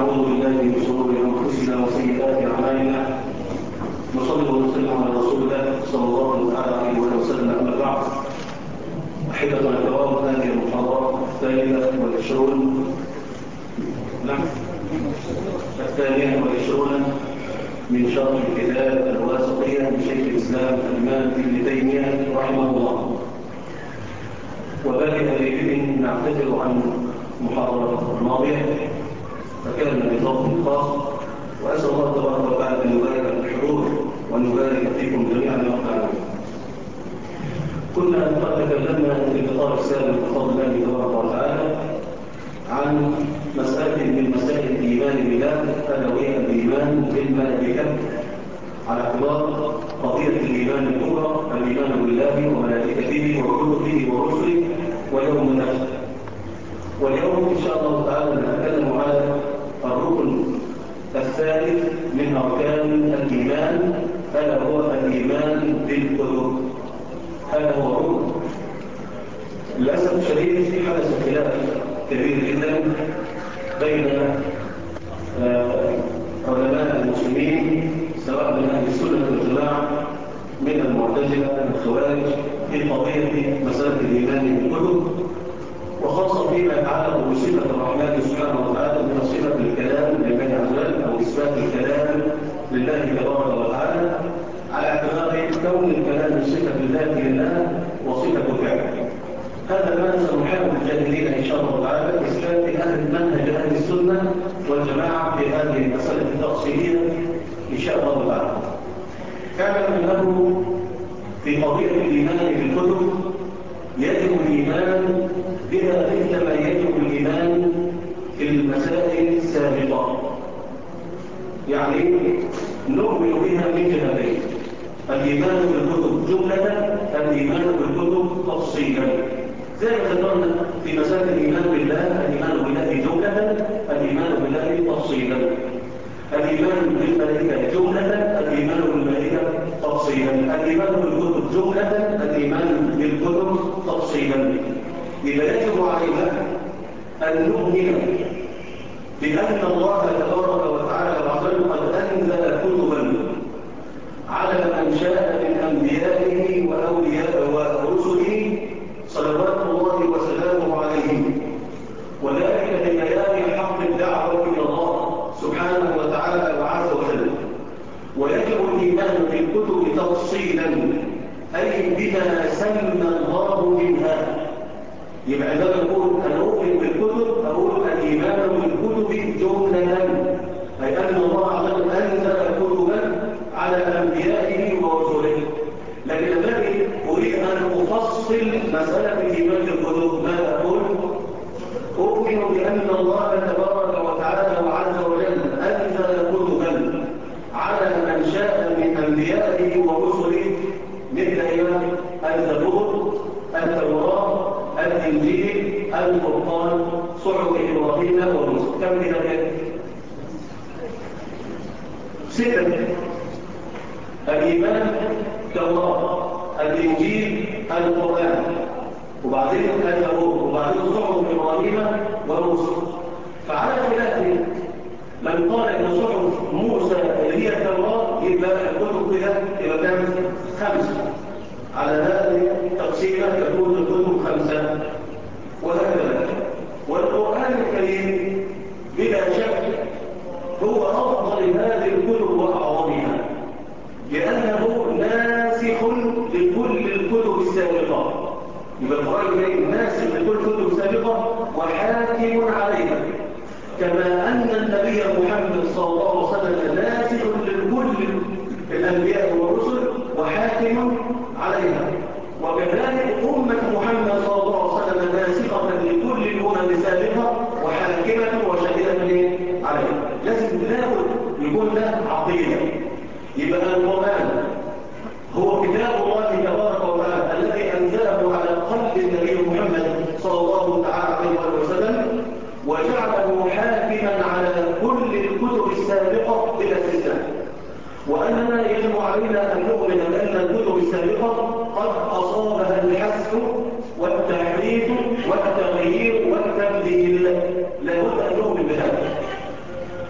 ونعوذ بالله من شرور انفسنا وسيئات اعمالنا. نصلي ونسلم على رسول الله صلى الله عليه وسلم. اما بعد، احبتنا الكرام، هذه المحاضره الثانيه والعشرون من شرح الكتاب الواسطيه لشيخ الاسلام الامام ابن تيميه رحمه الله. وباقي هذه نعتذر عن المحاضره الماضيه، فكان نظام خاص، واسال الله تبارك وتعالى ان يبارك في الحضور وان يبارك فيكم جميعا يا رب العالمين. كنا قد تكلمنا في اللقاء السابق بفضل الله تبارك وتعالى عن مساله من مسائل الايمان بالله، الا وهي الايمان بالملائكه، على اعتبار قضيه الايمان الكبرى، الايمان بالله وملائكته وكتبه ورسله ويوم الاخر. واليوم إن شاء الله تعالى نتكلم على الركن الثالث من أركان الإيمان، ألا هو الإيمان بالكتب. هذا هو الركن. للأسف الشديد حدث خلاف كبير جدا بين علماء المسلمين، سواء من أهل السنة والجماعة من المعتزلة الخوارج، في قضية مسألة الإيمان بالكتب، وخاصة فيما يتعلق بصفة الرحمن سبحانه وتعالى من صفة الكلام لله عز وجل، أو إثبات الكلام لله تبارك وتعالى، على اعتبار كون الكلام صفة ذات لله وصفة فعل. هذا ما سنحاول الجاهلين إن شاء الله تعالى إثبات أهل منهج أهل السنة والجماعة في هذه المسألة التفصيلية إن شاء الله تعالى. اعلم أنه في قضية الإيمان بالكتب يجب الإيمان بها مثلما يجب الإيمان في المسائل السابقة، يعني نؤمن بها من جهتين: الإيمان بالكتب جملة، الإيمان بالكتب تفصيلا. زي ما ذكرنا في مسائل الإيمان بالله، الإيمان بالله جملة، الإيمان بالله تفصيلا. الإيمان بالملائكة جملة، الإيمان بالملائكة تفصيلا. الإيمان بالكتب جملة، الإيمان بالكتب تفصيلا. إذا يجب علينا أن نؤمن بأن الله تبارك وتعالى وعلا قد أنزل كتبا على من شاء من أنبيائه وأوليائه ورسله صلوات الله وسلامه عليهم، وذلك لبيان حق الدعوة إلى الله سبحانه وتعالى وعز وجل. ويجب الإيمان بالكتب تفصيلا، أي بما سمى الله منها. يبقى عندما نقول أنا أؤمن بالكتب، أقول الإيمان بالكتب جملة، أي أن الله عز وجل أنزل كتبا على أنبيائه ورسله. لكن الذي أريد أن أفصل مسألة الإيمان بالكتب، ماذا أقول؟ أؤمن بأن الله تبارك وتعالى وعز وجل أنزل كتبا على من شاء من أنبيائه ورسله، مثل الزبور، التوراة، الإنجيل، القرآن، صحف إبراهيم وموسى. كم من ذلك؟ 6. الإيمان التوراة، الإنجيل، القرآن، وبعدين الزبور، وبعدين صحف إبراهيم وموسى. فعلى خلاف من قال إن صحف موسى اللي هي التوراة يبقى الكتب كده يبقى كام؟ 5. على هذه التقسيمة تكون الكتب 5 وهكذا. والقرآن الكريم بلا شك هو أفضل هذه الكتب وأعظمها، لأنه ناسخ لكل الكتب السابقة. يبقى القرآن الكريم ناسخ لكل الكتب السابقة وحاكم عليها، كما أن النبي محمد صلى الله عليه وسلم ناسخ لكل الأنبياء والرسل وحاكم عليها. وكذلك أمة محمد صلى الله عليه وسلم ناسخة لكل الأمم السابقة وحاكمة وشهيدة عليها. لازم يكون له عقيدة. يبقى القرآن هو كتاب الله تبارك وتعالى الذي أنزله على قلب النبي محمد صلى الله عليه وسلم، وجعله حاكما على كل الكتب السابقة بلا استثناء. وأننا يجب علينا أن نؤمن بأن الكتب السابقة قد أصابها الحذف والتحريف والتغيير والتبديل. لا بد أن نؤمن بهذا.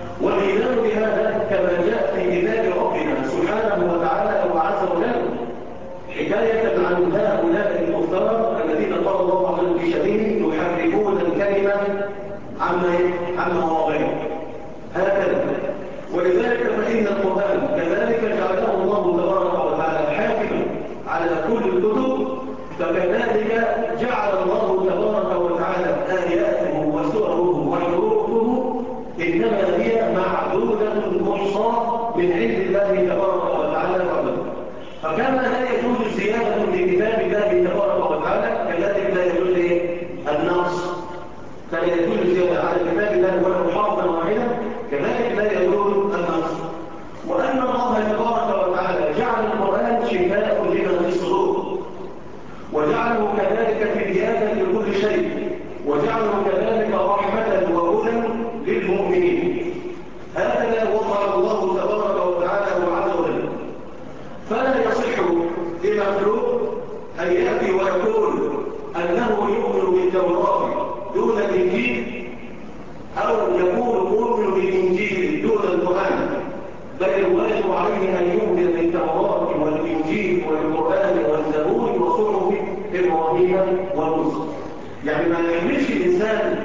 عما مواضعه هكذا. ولذلك فإن القرآن كذلك جعله الله تبارك وتعالى حاكما على كل الكتب، فكذلك جعل الله تبارك وتعالى آياته وسوره وحروفه إنما هي معدودة محصاة من عند الله تبارك وتعالى وحده. فكما لا يجوز زيادة لكتاب الله تبارك وتعالى كذلك لا يجوز النقص، فلا يجوز زيادة على كتاب الله ولو حرفا واحدا، كذلك لا يجوز النقص. وأن الله تبارك وتعالى جعل القرآن شفاء لما في الصدور، وجعله كذلك تبيانا لكل شيء، وجعله كذلك رحمة وهدى للمؤمنين. هكذا وضع الله تبارك وتعالى وعز وجل. فلا يصح لمخلوق أن يأتي ويقول أنه يؤمن بالتوراة دون الإنجيل، أو يقول يؤمن بالإنجيل دون القرآن، بل الواجب عليه أن يؤمن بالتوراة والإنجيل والقرآن والزبور وصحف إبراهيم وموسى. يعني ما يحملش الإنسان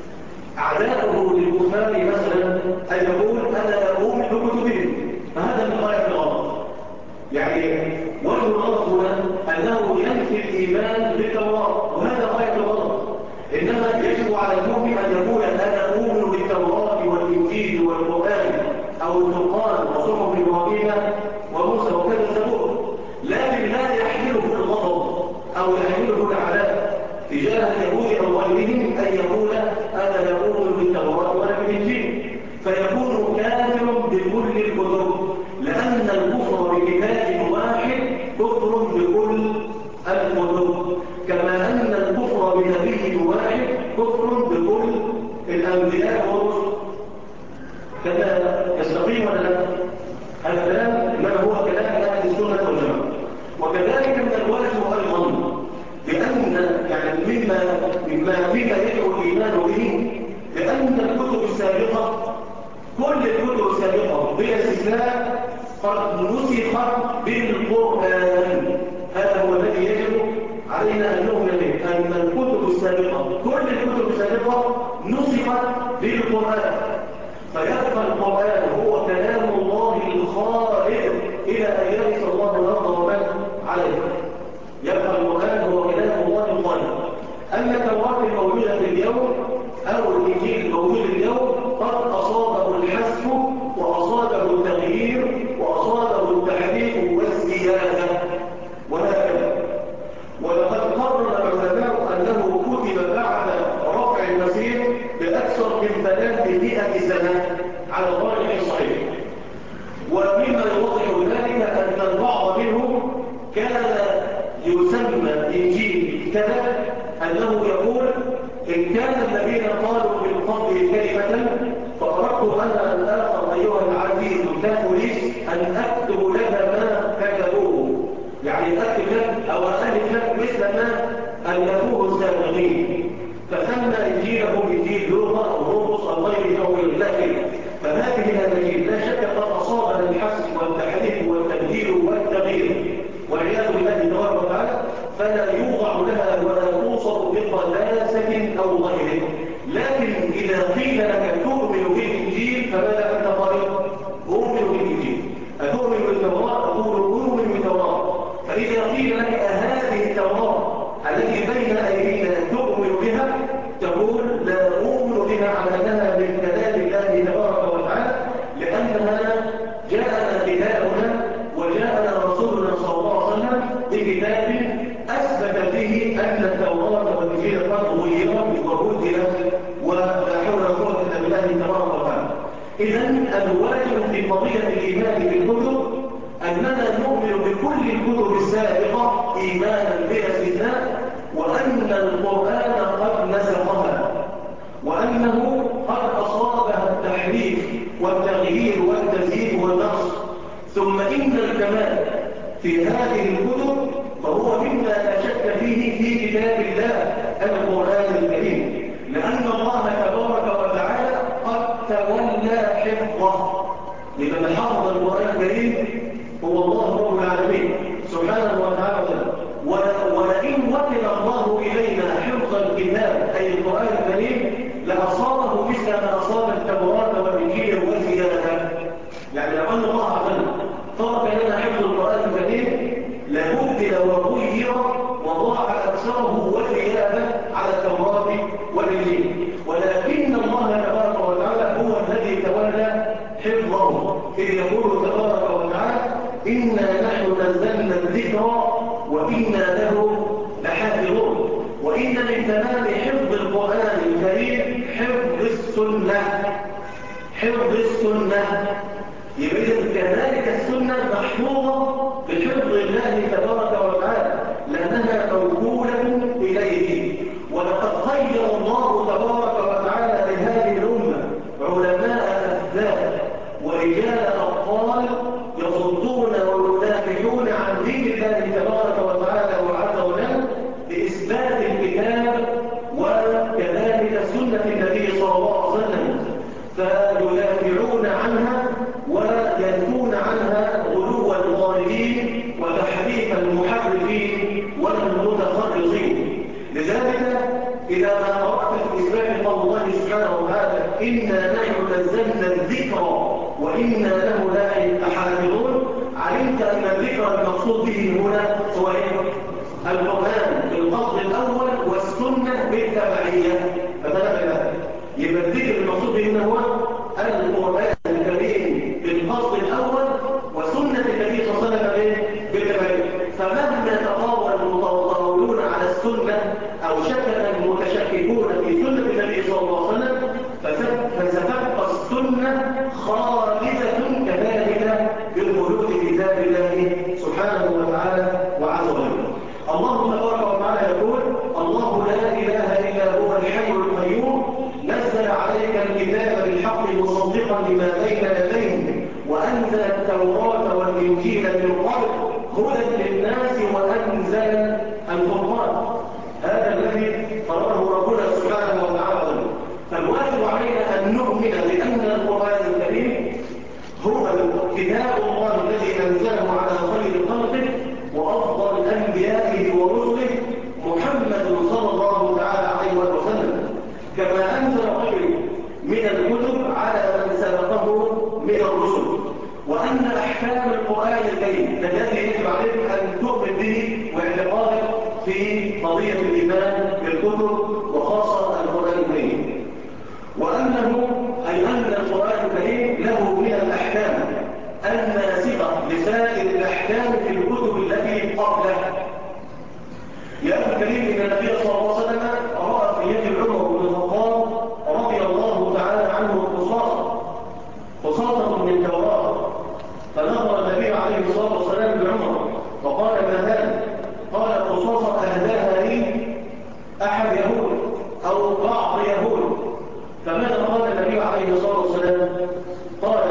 أعداؤه للكفار مثلا أن يقول أنا أؤمن بكتبهم، فهذا من غاية الغلط. يعني وجه الغلط هنا أنه ينفي الإيمان بالتوراة، وهذا غاية الغلط. إنما يجب على المؤمن أن يقول أنا أؤمن بالتوراة والإنجيل والقرآن أو القرآن وصحف إبراهيم وموسى وكذا الزبور، لكن لا يحمله الغضب أو يحمله العداء تجاه اليهود أو غيرهم أن يقول أنا لا أؤمن بالتوراة ولا بالإنجيل، فيكون كافر بكل الكتب، لأن الكفر بكتاب واحد كفر بكل الكتب، كما أن الكفر بنبي واحد كفر بكل الأنبياء والرسل. كذا يستقيم ولا لا؟ هذا الكلام إنما هو كلام أهل السنة والجماعة. وكذلك من الواجب أيضا بأن يعني مما يدعو الإيمان به، لأن الكتب السابقة كل الكتب السابقة بلا استثناء قد نسخت بالقرآن. هذا هو الذي يجب علينا أن نؤمن به، أن الكتب السابقة كل الكتب السابقة نسخت بالقرآن، فيبقى القرآن هو كلام الله الخالق إلى أن يرث الله الأرض ومن عليها. يبقى القرآن هو كلام الله الخالق. أما التوراة الموجودة في اليوم أو الإنجيل الموجود اليوم قد أصابه الحذف وأصابه التغيير وأصابه التحريف والزيادة وهكذا. ولقد قرر العلماء أنه كتب بعد رفع المسيح بأكثر من 300 سنة على الراجح الصحيح. ومما يوضح ذلك أن البعض منهم كان يسمى إنجيل كذا، أنه يقول إن كان الذين قالوا من قبل كلمة فأردت أنا الآخر أيها العزيز لا أريد أن أكتب لك ما كتبوه، يعني أكتب لك أو ألف لك مثل ما ألفوه السابقين، فسمى إنجيله إنجيل لوقا أو مرقس أو غيره أو لكن فهذه الأناجيل لا شك قد أصابها الحذف والتحريف والتبديل والتغيير والعياذ بالله تبارك وتعالى، فلا يوضع لها ولا توصف بقداسة أو غيره. لكن إذا قيل لك تؤمن بالإنجيل فماذا أنت قائل؟ أؤمن بالإنجيل. أتؤمن بالتوراة؟ أقول أؤمن بالتوراة. فإذا قيل لك هذه التوراة التي بين أيدينا تؤمن بها، تقول لا أؤمن بها على أنها من كلام الله تبارك وتعالى، لأنها جاءنا كتابنا وجاءنا رسولنا صلى الله عليه وسلم بكتاب أثبت به أن التوراة والإنجيل قد غيرت وبدلت ولا حول ولا قوة إلا بالله تبارك وتعالى. إذن الواجب في قضية الإيمان بالكتب أننا نؤمن بكل الكتب السابقة إيمانا بلا استثناء، وأن القرآن قد نسخها، وأنه قد أصابها التحريف والتغيير والتزييد والنقص. ثم إن الكمال في هذه الكتب فهو مما لا شك فيه في كتاب الله القرآن الكريم، لأن الله تبارك وتعالى قد تولى حفظه. لمن حفظ القرآن الكريم هو الله رب العالمين سبحانه وتعالى. ولئن وكل الله إلينا حفظ الكتاب أي القرآن الكريم ولكن الله تبارك وتعالى هو الذي تولى حفظه. إذ يقول تبارك وتعالى إنا نحن نزلنا الذكر وإنا له لحافظون. وإن من تمام حفظ القرآن الكريم حفظ السنة. حفظ السنة يبقى كذلك السنة محفوظة بحفظ الله تبارك وتعالى لأنها موكولة إليه. ولقد خير الله تبارك وتعالى لهذه الأمة علماء أفذاذ ورجال أبطال يصدون ويدافعون عن دين الله تبارك وتعالى وعز وجل بإثبات الكتاب وكذلك سنة النبي صلى الله عليه وسلم، فيدافعون عنها وينفون عنها غلو الظالمين وتحريف المحرفين والمتخرصين. لذلك إذا ما قرأت في إثبات قول الله سبحانه وتعالى إنا نحن نزلنا الذكر وإنا له لحافظون، علمت أن الذكر المقصود به هنا هو القرآن بالقصد الأول والسنة بالتبعية. فتنبه يبقى الذكر المقصود به هنا هو القرآن الكريم بالقصد الأول وسنة النبي صلى الله عليه وسلم بالتبعية. فمهما تطاول المتطاولون على السنة أو شكك المتشككون في سنة النبي صلى الله عليه وسلم فستبقى السنة خالدة كذلك بالخلود كتاب الله سبحانه وتعالى وعز وجل. الله تبارك وتعالى يقول الله لا إله إلا هو الحي القيوم نزل عليك الكتاب بالحق مصدقا لما بين يديه وأنزل التوراة والإنجيل من قبل هدى للناس وأنزل الفرقان. هذا الذي قرره ربنا سبحانه وتعالى. فالواجب علينا أن نؤمن بأن القرآن الكريم هو كتاب الله الذي أنزله على خير خلقه وأفضل أنبيائه ورسله محمد صلى الله تعالى عليه وسلم، كما أنزل غيره من الكتب على من سبقه من الرسل. وأن أحكام القرآن الكريم الذي يجب عليك أن تؤمن به واعتقادك في قضية الإيمان بالكتب وخاصة القرآن الكريم، وأنه أي أن القرآن الكريم له من الأحكام الناسخة لسائر الأحكام في الكتب التي قبله. يا أخي الكريم إن النبي صلى الله عليه وسلم رأى في يد عمر بن الخطاب رضي الله تعالى عنه قصاصة من التوراة، فنظر النبي عليه الصلاة والسلام بعمر وقال ما هذا؟ قال قصاصة أهداها لي أحد يهود أو بعض يهود. فماذا قال النبي عليه الصلاة والسلام؟ قال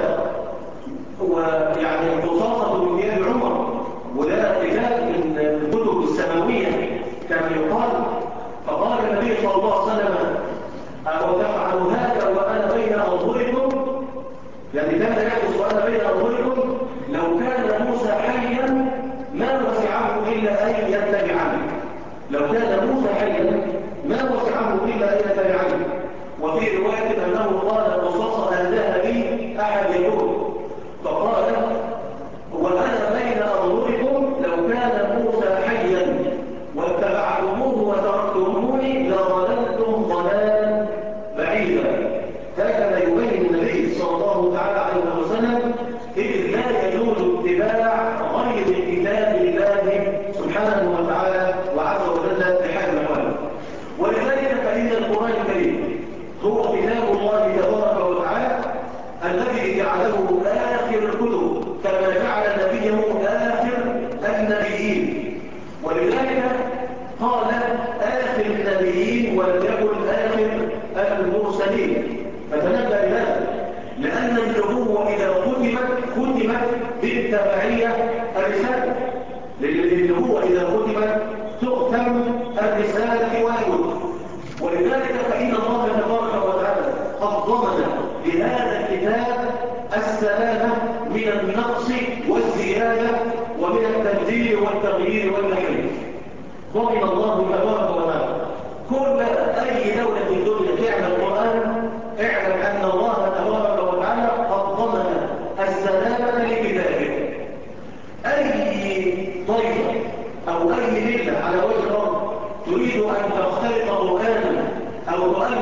ويعني قصاصة من يد عمر وده كتاب من الكتب السماوية كما يقال. فقال النبي صلى الله عليه وسلم أتفعل هذا وأنا بين أظهركم؟ يعني كان يحدث وأنا بين أظهركم لو كان موسى حيا ما وسعه إلا أن يتبعني. لو كان موسى حيا ما وسعه إلا أن يتبعني. وفي رواية أنه قال قصاص أهداها لي أحد يهود، فقال وأنا بين أظهركم لو كان موسى حيا واتبعتموه وتركتموني لضللتم ضلالا بعيدا. هكذا يبين النبي صلى الله تعالى عليه وسلم إذ لا يجوز اتباع غير كتاب الله سبحانه وتعالى وعز وجل بحال الأحوال. ولذلك فإن القرآن الكريم هو كتاب الله تبارك وتعالى الذي جعله آخر الكتب كما جعل نبيه آخر النبيين. ولذلك قال آخر النبيين ولم يكن آخر المرسلين. فتنبه لهذا لأن النبوة إذا ختمت بالتبعية الرسالة، لأن النبوة إذا ختمت تختم الرسالة والوحي. ولذلك فإن الله تبارك وتعالى قد ضمن لهذا الكتاب السلامة من النقص والزيادة ومن التبديل والتغيير والتحريف. ضمن الله تبارك وتعالى كل أي دولة في الدنيا تعمل القرآن اعلم أن الله تبارك وتعالى قد ضمن السلامة لكتابه. أي طيبة أو أي ملة على وجه الأرض تريد أن تختلط قرآنا أو تؤلف كتابا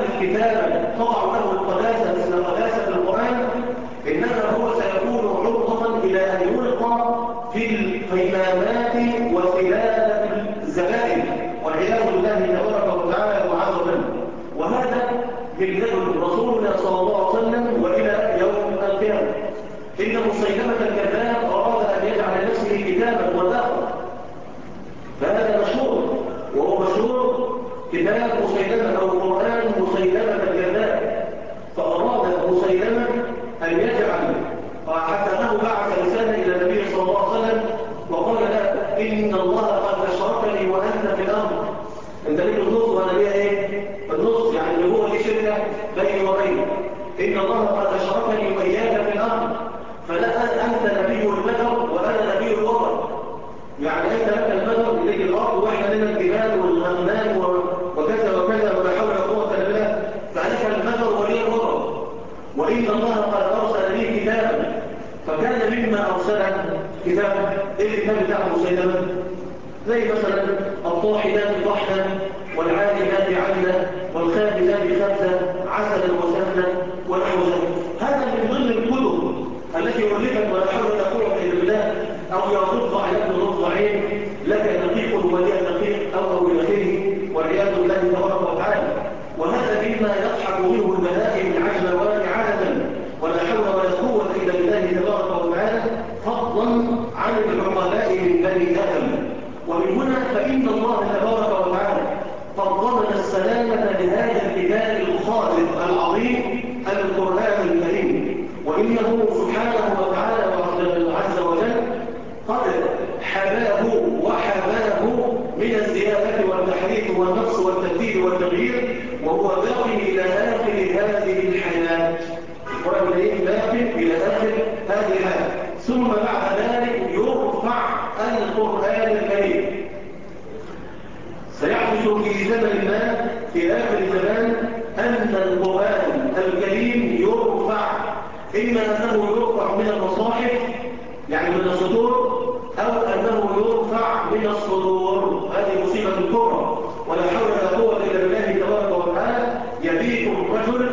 كتابا تضع له القداسة مثل قداسة القرآن، إنما هو سيكون عرضة إلى أن يلقى في القمامات وخلال الزبائن والعياذ بالله تبارك وتعالى وعز وجل. وهذا من لدن رسولنا صلى الله عليه وسلم وإلى يوم القيامة. إن مسيلمة الكذاب أراد أن يجعل نفسه كتابا وداخل، فهذا مشهور، وهو مشهور كتاب مسيلمة أو قرآن مسيلمة الكذاب. فأراد مسيلمة أن يجعل، حتى أنه بعث رسالة إلى النبي صلى الله عليه وسلم وقال له إن الله قد أشركني وأنت في الأمر، أنت ليك النص وأنا ليا إيه؟ النص، يعني اللي هو دي شركة بيني وبينك. إن الله قد أشركني وإياك في الأمر، فلا أنت نبي البدر وأنا نبي الوطن. يعني أنت لك البدر لك الأرض وإحنا لنا الجبال والغنام وكذا وكذا ولا حول ولا قوة إلا بالله، فلك البدر ولي الوطن. وإن الله قد أرسل لي كتابا، فكان مما أرسل كتابا. إيه الكتاب بتاع مسيلمة؟ زي مثلا الطاحنات طحنا والعادلات عدلا والخابزات خبزا عسلا وسهلا ونحو ذلك. هذا من ضمن الكتب التي ألفت ولا حول ولا قوة إلا بالله. أو يا ضفدع ابن ضفدعين لك دقيق ولي دقيق أو إلى آخره والعياذ بالله تبارك وتعالى. وهذا مما يضحك منه البهائم العجلوات عادة ولا حول ولا قوة إلا بالله تبارك وتعالى، فضلا عن العقلاء من بني آدم. ومن هنا فإن الله تبارك وتعالى فضلنا السلامة لهذا الكتاب الخالق العظيم القرآن الكريم. وإنه سبحانه وتعالى عز وجل قد حباه وحباه من الزيادة والتحريف والنقص والتبديل والتغيير، وهو باقي إلى آخر هذه الحياة. القرآن الكريم باقي إلى آخر هذه الحياة. ثم بعد ذلك يرفع القرآن الكريم. سيحدث في زمن ما في آخر الزمان أن القرآن الكريم يرفع، إما أنه يرفع من المصاحف يعني من الصدور، أو أنه يرفع من الصدور. هذه مصيبة كبرى ولا حول ولا قوة إلا بالله تبارك وتعالى. يبيت الرجل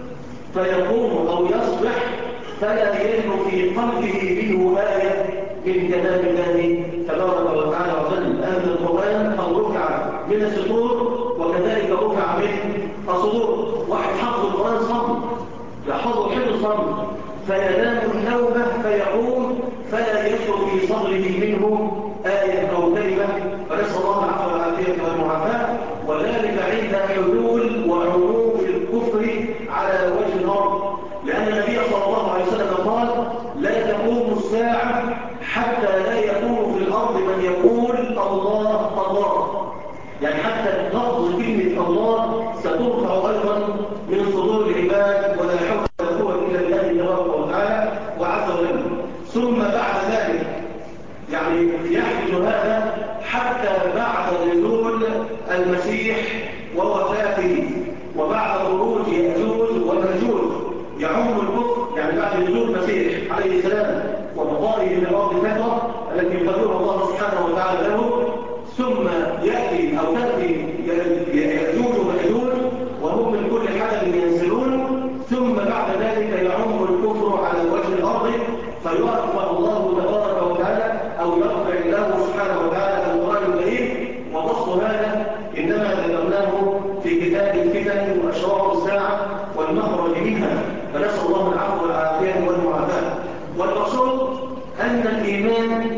فيقوم أو يصبح فلا يجد في قلبه منه آية من كلام الله تبارك وتعالى وجل. أن القرآن قد رفع من الصدور وكذلك رفع من الصدور. واحد حفظ القرآن صم يحفظه حفظ صم فينام النومة فيقوم فلا يدخل في صدره منه آية أو كلمة، فنسأل الله العفو والعافية والمعافاة. وذلك عند حلول وعموم الكفر على وجه الأرض، لأن النبي صلى الله عليه وسلم قال لا تقوم الساعة حتى لا يكون في الأرض من يقول الله الله. يعني حتى لفظ كلمة الله سترفع أيضا من صدور العباد ولا حول ولا قوة إلا بالله تبارك وتعالى وعز وجل. ثم بعد ذلك يعني يحدث هذا حتى بعد نزول المسيح ووفاته وبعد خروج يأجوج ومأجوج يعم الكفر، يعني بعد نزول المسيح عليه السلام وبقائه في الأرض فترة التي يقدرها الله سبحانه وتعالى له. ثم يأتي أو تأتي يأجوج ومأجوج وهم من كل حدث ينزلون. ثم بعد ذلك يعم الكفر على وجه الأرض فيرفع الله تبارك وتعالى أو يرفع الله سبحانه وتعالى القرآن الكريم. ونص هذا إنما ذكرناه في كتاب الفتن وأشراط الساعة والمخرج منها، فنسأل الله العفو والعافية والمعافاة. والمقصود أن الإيمان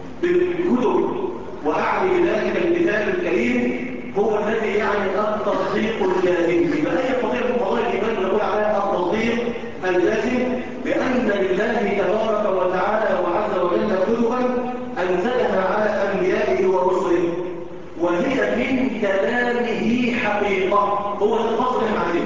بالكتب وأعني بذلك الكتاب الكريم هو الذي يعني التصديق الجازم. فأي قضية من قضايا الإيمان نقول عليها التصديق الجازم بأن لله تبارك وتعالى وعز وجل كتبا أنزلها على أنبيائه ورسله، وهي من كلامه حقيقة. هو الفصل الحديث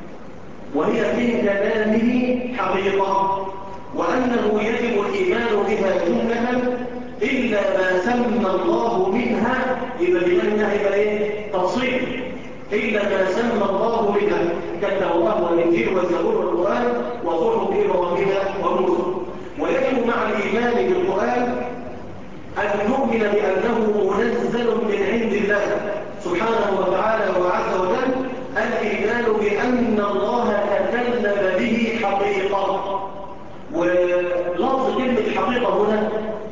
وهي من كلامه حقيقة، وأنه يجب الإيمان بها جملة إلا ما سمى الله منها. إذا بمعنى هيبقى إيه؟ تفصيل. إلا ما سمى الله منها كالتوراة والإنجيل والزبور والقرآن وصحف إبراهيم وموسى. ويجب مع الإيمان بالقرآن أن نؤمن بأنه منزل من عند الله سبحانه وتعالى وعز وجل. الإيمان الإيمان بأن الله تكلم به حقيقة. ولفظ كلمة حقيقة هنا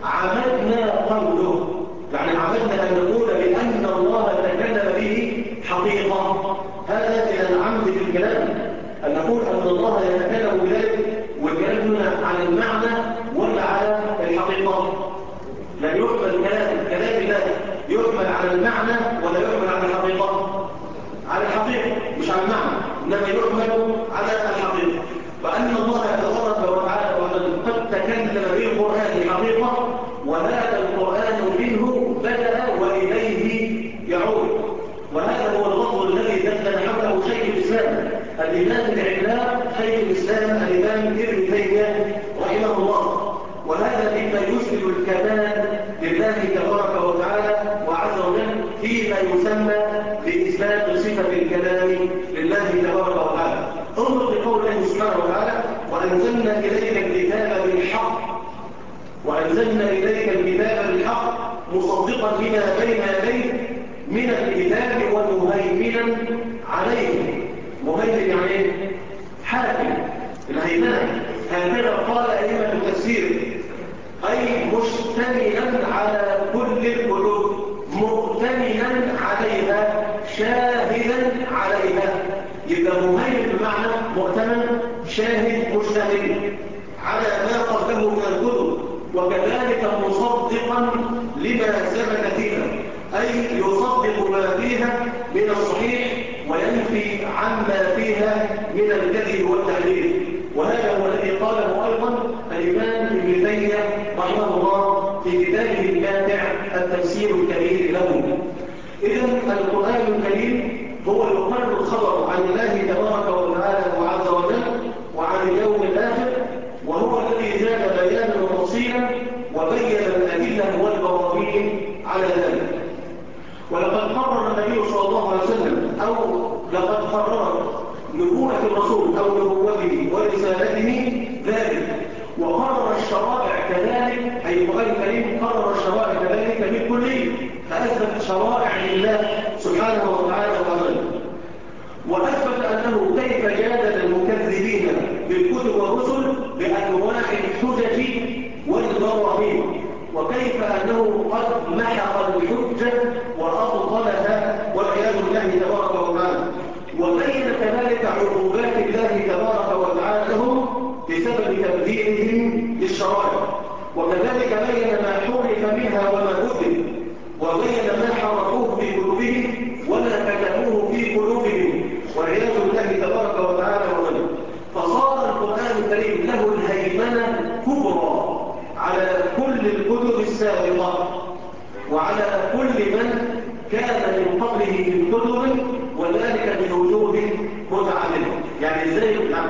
عمدنا قوله، يعني عمدنا أن نقول بأن الله تكلم به حقيقة. هذا من العمد في الكلام، أن نقول أن الله يتكلم بذلك، والكلام هنا على المعنى ولا على الحقيقة. لا يحمل كلام الله يحمل على المعنى ولا يحمل على الحقيقة؟ على الحقيقة مش على المعنى، إنما يحمل على الحقيقة. وأن الله تبارك وتعالى قد تكلم بالقرآن حقيقة، وهذا القرآن منه بدأ وإليه يعود. وهذا هو الفضل الذي دلنا حوله شيخ الإسلام الإمام العلام شيخ الإسلام الإمام ابن تيمية رحمه الله. وهذا مما يسلم الكمال لله تبارك وتعالى وعز وجل فيما يسمى بإثبات صفة الكلام لله تبارك وتعالى. انظر لقول الله سبحانه وتعالى: وأنزلنا إليك الكتاب بالحق، وأنزلنا إليك الكتاب بالحق مصدقا لما بين يديه من الكتاب ومهيمنا عليه. مهيمن يعني حاكم الهيمنة، هكذا قال أئمة التفسير، أي مشتملا على كل الكتب، مؤتمنا عليها، شاهدا عليها. يبقى مهيمن بمعنى مؤتمن، شاهد، مشتمل على ما قبله من الكتب، وكذلك مصدقا لما ثبت فيها، أي يصدق ما فيها من الصحيح وينفي عما فيها من الكذب والتحريف. وهذا هو الذي قاله أيضا الإمام ابن تيمية رحمه الله في كتابه الماتع التفسير الكبير له. إذن القرآن الكريم هو يقرر الخبر عن الله تبارك وتعالى وعز وجل وعن اليوم الآخر، وهو الذي زاد بيانا وتفصيلا وبين الأدلة والبراهين على ذلك. ولقد قرر النبي صلى الله عليه وسلم، أو لقد قرر نبوءة الرسول أو نبوته ورسالته ذلك، وقرر الشرائع كذلك، أي القرآن الكريم قرر الشرائع كذلك بالكلية، فأثبت شرائع لله سبحانه وتعالى وتعالى، وأثبت أنه كيف جادل المكذبين بالكتب والرسل بأنواع الحجج والبراهين، وكيف أنه قد محق الحجة وأبطلها والعياذ بالله تبارك وتعالى، وبين كذلك عقوبات الله تبارك وتعالى لهم بسبب تبديلهم للشرائع، وكذلك بين ما حرف منها وما أذن، وبين ما حرفوه في قلوبهم وما كتبوه في قلوبهم والعياذ بالله تبارك وتعالى وغيره. فصار القرآن الكريم له الهيمنة كبرى على كل الكتب السابقة وعلى كل من كان من قبله من كتب، وذلك من وجوه متعددة. يعني ازاي نعم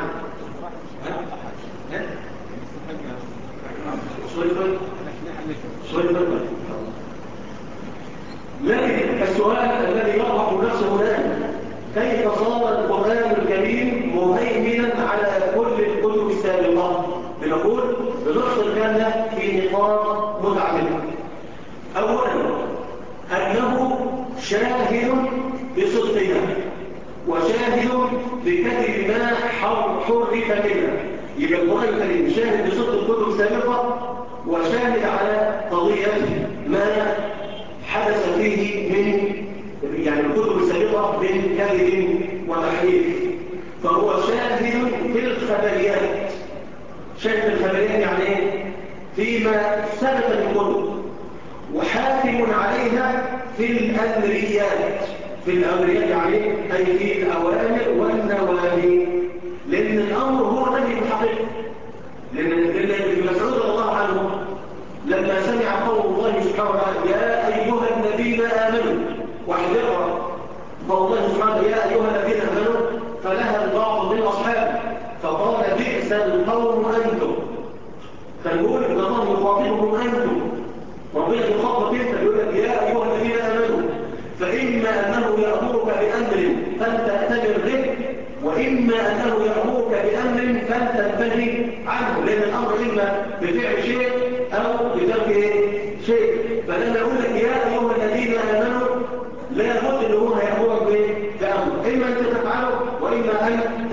لكن السؤال الذي يطرح نفسه الآن: كيف صار القرآن الكريم مهيمنا على كل الكتب السابقة؟ بنقول بنفصل كان في نقاط متعددة. أولا أنه شاهد بصدقها، وشاهد بكذب ما حرف منها. يبقى القرآن الكريم شاهد بصدق الكتب السابقة، وشاهد على قضية ما حدث فيه من يعني الكتب السابقة من كذب وتحريف. فهو شاهد في الخبريات. شاهد الخبريات يعني ايه؟ فيما ثبت الكتب، وحاكم عليها في الأمريات. في الأمريات يعني أي في الأوامر والنواهي، لأن الأمر هو نهي الحقيقة. لأن ابن مسعود رضي الله عنه لما سمع قول الله سبحانه وتعالى: يا أيها الذين آمنوا، واحذروا قول الله سبحانه: يا أيها الذين آمنوا، فلها البعض من أصحابه فقال: بئس القوم أنتم. فنقول إن الله يخاطبكم أنتم، ربنا يخاطب كيف؟ يقول لك: يا أيها الذين آمنوا. فإما أنه يأمرك بأمر فلتأتمر به، وإما أنه يأمرك بأمر فلتنتهي عنه، لأن الأمر إما بفعل شيء أو بترك شيء. فلما يقول لك يا أيها الذين آمنوا، لا بد أنه هو هيأمرك بأمر، إما أن تفعله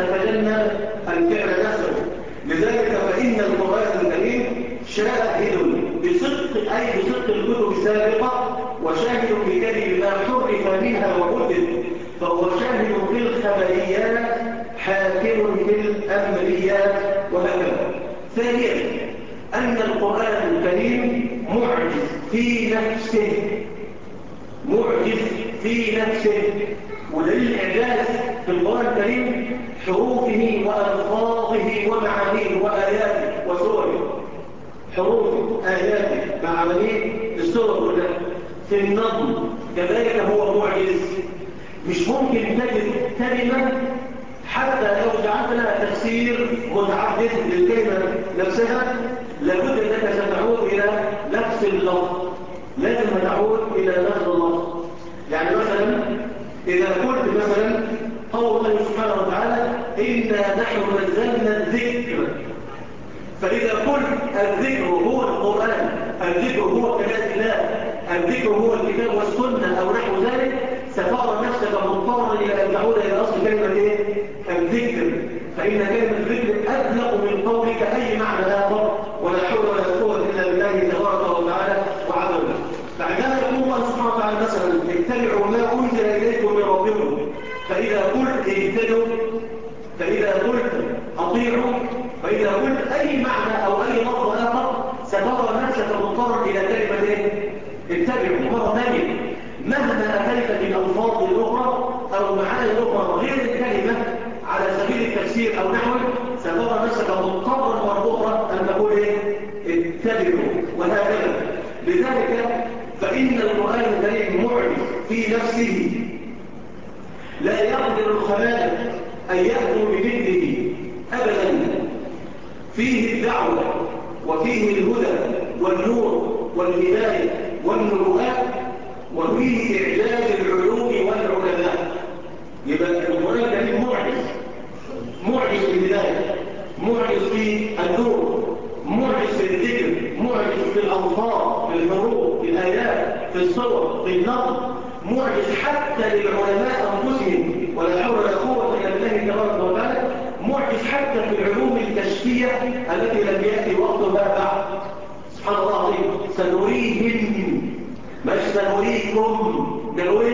يتجنب الفعل نفسه. لذلك فإن القرآن الكريم شاهد بصدق أي بصدق الكتب السابقة، وشاهد بكلمة ما حرف منها وكتب، فهو شاهد في الخبريات حاكم في الأمريات وهكذا. ثانيا أن القرآن الكريم معجز في نفسه، معجز في نفسه. ودليل الإعجاز في القرآن الكريم حروفه وألفاظه ومعانيه وآياته وسوره. حروف آياته معانيه السور كلها في النظم كذلك هو معجز. مش ممكن تجد كلمة حتى لو جعلت لها تفسير متعدد للكلمة نفسها لابد أنك ستعود إلى نفس اللفظ، لازم تعود إلى نفس اللفظ. يعني مثلا إذا قلت مثلا قول الله سبحانه وتعالى إنا نحن نزلنا الذكر، فإذا قلت الذكر هو القرآن، الذكر هو كلام الله، الذكر هو الكتاب والسنة أو نحو ذلك، سترى نفسك مضطرا إلى أن تعود إلى أصل كلمة إيه؟ الذكر. فإن كلمة الذكر أبلغ من قولك أي معنى آخر، ولا حول ولا قوة إلا بالله تبارك وتعالى وعز وجل. فعندما يقول الله سبحانه وتعالى مثلا اتبعوا ما أنزل إليكم من ربكم، فإذا قلت اهتدوا، فإذا قلت أطيعوا، فإذا قلت أي معنى أو أي لفظ آخر سترى نفسك مضطرا إلى كلمة إيه؟ اتبعوا مرة ثانية. مهما أتيت من ألفاظ أخرى أو معاني أخرى غير الكلمة على سبيل التفسير أو نحوه سترى نفسك مضطرا مرة أخرى أن تقول إيه؟ اتبعوا وهكذا. لذلك فإن القرآن الكريم معجز في نفسه، لا يقدر الخلائق أن يأتوا بمثله أبدا. فيه الدعوة وفيه الهدى والنور والهداية والنبوءات، وفيه إعجاز العلوم والعلماء. يبقى القرآن الكريم معجز، معجز في الهداية، معجز في النور، معجز في الذكر، معجز في الألفاظ، في الحروف، في الآيات، في الصور، في النظم، معجز حتى للعلماء أنفسهم، ولا حول ولا قوة إلا بالله تبارك وتعالى، معجز حتى في العلوم الكشفية التي لم يأتي وقتها بعد. سبحان الله العظيم. سنريهم، مش سنريكم، نقول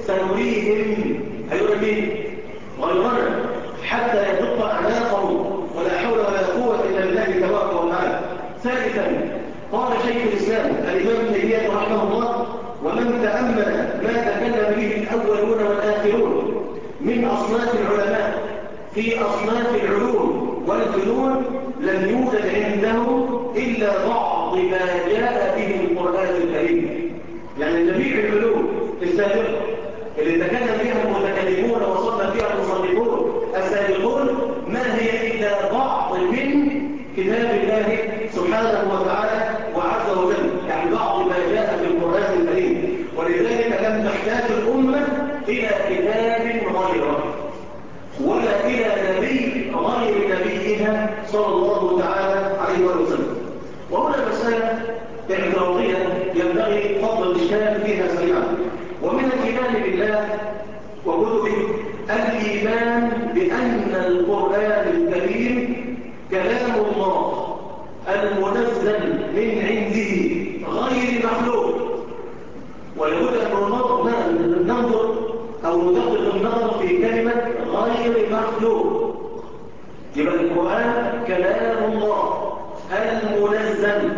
سنريهم، هيقول مين؟ غيرنا حتى يدق أعناقهم، ولا حول ولا قوة إلا بالله تبارك وتعالى. ثالثا قال شيخ الإسلام الإمام ابن تيمية رحمه الله: ومن تأمل ما تكلم به الأولون والآخرون من أصناف العلماء في أصناف العلوم والفنون لم يوجد عندهم إلا بعض ما جاء به القرآن الكريم. يعني جميع العلوم السابقة اللي تكلم بها المتكلمون وصلنا فيها المصنفون السابقون ما هي إلا بعض من كتاب الله سبحانه وتعالى وعز وجل، يعني بعض ما جاء في القرآن الكريم. ولذلك لم تحتاج الأمة إلى كتاب غيره ولا إلى نبي غير نبيها صلى الله تعالى عليه وسلم. وهنا مسألة اعتراضية ينبغي فضل الإشكال فيها سريعا. ومن الإيمان بالله وكتبه الإيمان بأن القرآن الكريم كلام الله المنزل من عنده غير مخلوق. ولابد أن ننظر أو ندقق النظر في كلمة غير مخلوق. يبقى القرآن كلام الله المنزل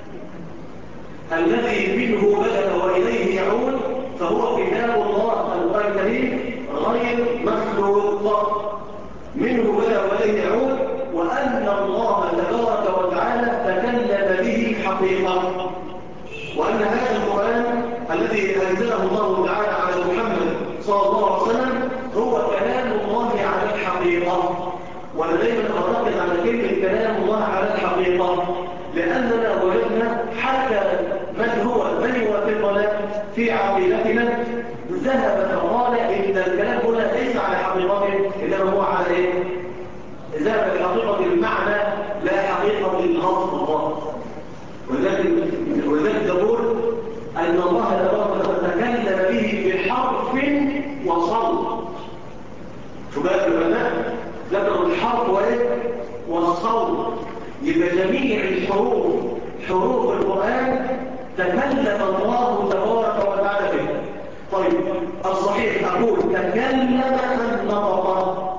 الذي منه بدأ وإليه يعود، فهو كتاب الله القرآن الكريم غير مخلوق، منه بدأ وإليه يعود، وأن الله تبارك وتعالى تكلم به حقيقة، وأن هذا القرآن الذي أنزله الله تعالى على محمد صلى الله عليه وسلم هو كلام الله على الحقيقة. وأنا دائما أركز على كلمة كلام الله على الحقيقة، لأننا وجدنا حتى من يوافقنا في عقيدتنا ذهب فقال إن الكلام هنا ليس على حقيقته إنما هو على إيه؟ ذهب لحقيقة المعنى لا حقيقة اللفظ الله. ولذلك تقول أن الله تكلم به بحرف وصل. شو بقى العلماء لما الحرف وايه والصوت. يبقى جميع الحروف حروف القرآن تكلم الله تبارك وتعالى بها. طيب الصحيح أقول تكلم أم نطق؟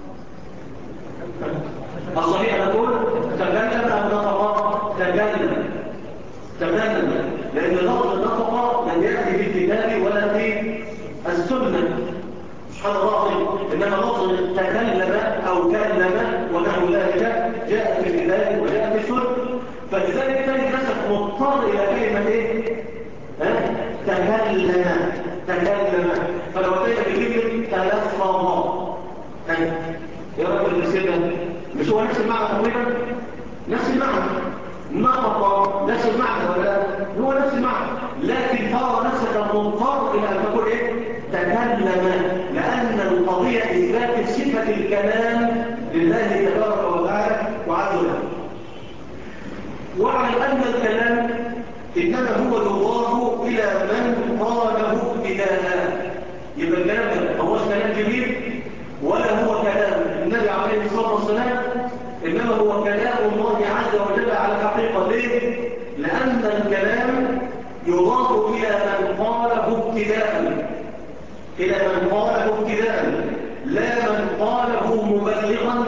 الصحيح أقول تكلم أم نطق؟ تكلم، لأن لفظ النطق لم يأتي في الكتاب ولا في السنة سبحان الله، إنما لفظ تكلم أو كلم ونحو ذلك جاء في الكتاب وجاء في السنة. فلذلك تجد نفسك مضطر إلى كلمة إيه؟ تكلم. فلو أتيت بكلمة تلفظ يا رب الكلمة مش هو نفس المعنى تقريبا؟ نفس المعنى. نطق نفس المعنى ولا لا؟ هو نفس المعنى، لكن ترى نفسك مضطر إلى أن تقول إيه؟ تكلم، لأن القضية إثبات صفة الكلام لله تبارك وتعالى وعز وجل. واعلم أن الكلام إنما هو يضاف إلى من قاله ابتداء. يبقى الكلام ما هوش كلام جميل ولا هو كلام النبي عليه الصلاة والسلام، إنما هو كلام الله عز وجل على الحقيقة. ليه؟ لأن الكلام يضاف إلى من قاله ابتداء، لا من قاله مبلغا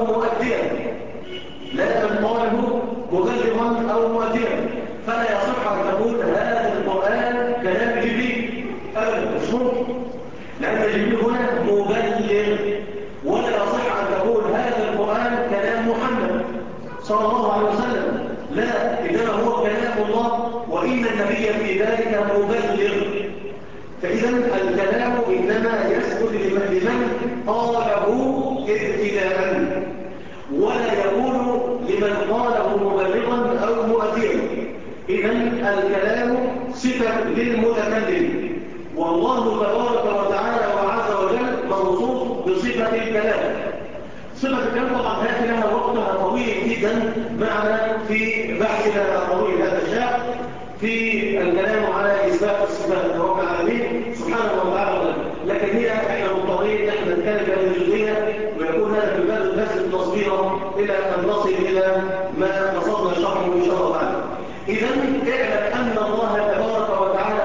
أو مؤديا. فلا يصح أن تقول هذا القرآن كلام جبريل أبدا، مش ممكن، لأن جبريل هنا مبلغ. ولا يصح أن تقول هذا القرآن كلام محمد صلى الله عليه وسلم، لا، إنما هو كلام الله، وإن النبي في ذلك مبلغ. فإذا الكلام إنما يسكت لمن قاله ابتداء، ولا يكون لمن قاله مبلغا أو مؤديا. إذا الكلام صفة للمتكلم، والله تبارك وتعالى وعز وجل موصوف بصفة الكلام. صفة الكلام طبعا هذه لها وقتها طويل جدا معنا في بحثنا الطويل هذا الشاب في الكلام على إثبات الصفات رب العالمين سبحانه وتعالى، لكن هي احنا مضطرين احنا نتكلم عن الجزئية، ويكون هذا في الباب بس التصوير إلى أن نصل إلى ما قصدنا شرحه إن شاء الله تعالى. إذا اعلم أن الله تبارك وتعالى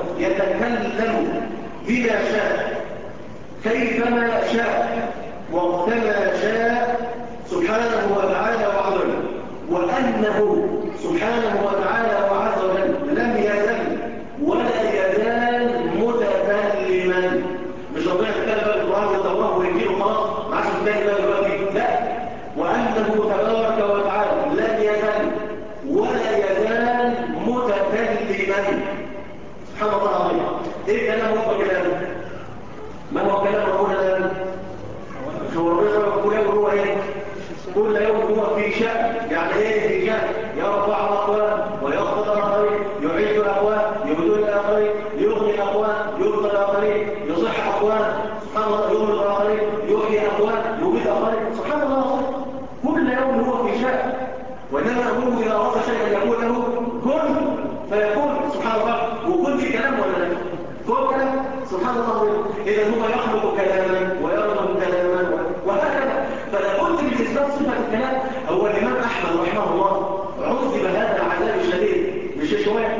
يتكلم بما شاء كيفما شاء وقتما شاء سبحانه وتعالى وعز وجل، وأنه سبحانه وتعالى وعز وجل لم يزل ولا يزال متكلما. مش ربنا يتكلم بقى القرآن والتوراة والإنجيل وخلاص ما عادش يتكلم بقى دلوقتي، لا، وأنه تبارك وتعالى لم يزل ولا يزال متكلما. سبحان الله العظيم. ايه كلام هو كلام؟ ما هو كلام ربنا الآن؟ هو ربنا هو ايه؟ كل يوم هو في شأن. يعني ايه في شأن؟ يرفع الأقوام ويخفض الآخرين، يعيد الأقوام يبدل الآخرين، يغني الأقوام يبطل الآخرين، يصح أقوام سبحان الله، يغني الآخرين، يحيي أقوام يبيد الآخرين. سبحان الله، كل يوم هو في شأن. وإنما أقول إذا أراد شيئا يقول له كن فيكون. سبحان الله. وكن في كلام ولا لا؟ كن كلام. سبحان الله. إذا هو يخلق كلاما ويرغب كلاما وهكذا. فلا بد من إثبات صفة الكلام. هو الإمام أحمد رحمه الله عذب هذا العذاب الشديد مش شوية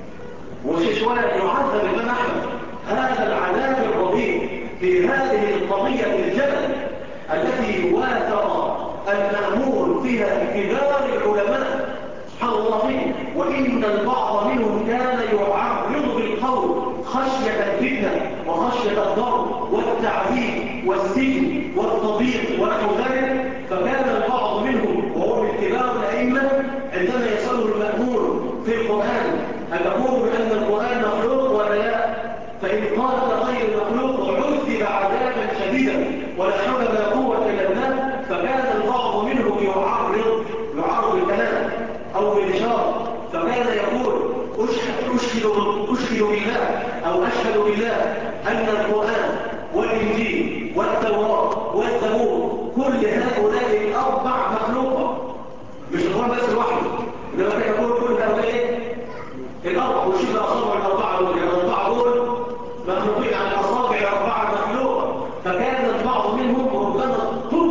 يعذب الإمام أحمد هذا العذاب الرهيب في هذه القضية الجبل التي واتر المأمور فيها كبار العلماء سبحان الله فيه، وإن البعض منهم كان يعرض بالقول خشية الفتنة وخشية الضرب والتعذيب والسجن والتضييق ونحو ذلك. فكان البعض منهم وهو من كبار الأئمة عندما يسأله المأمور في القرآن أتقول بأن القرآن مخلوق ولا لا؟ فإن قال غير مخلوق عذب عذابا شديدا ولا حول ولا قوة إلا بالله. فكان البعض منهم يعرض الكلام أو بالإشارة، فكان يقول أشهد بالله أو أشهد بالله أن القرآن والإنجيل والتوراة والزبور كل هؤلاء الأربع مخلوقة. مش القرآن بس لوحده، إنما كان يقول كل هؤلاء الأربع وشيل أصابع الأربعة دول، يعني الأربعة دول مخلوقين عن أصابع الأربعة مخلوقة. فكان البعض منهم ربما تضرب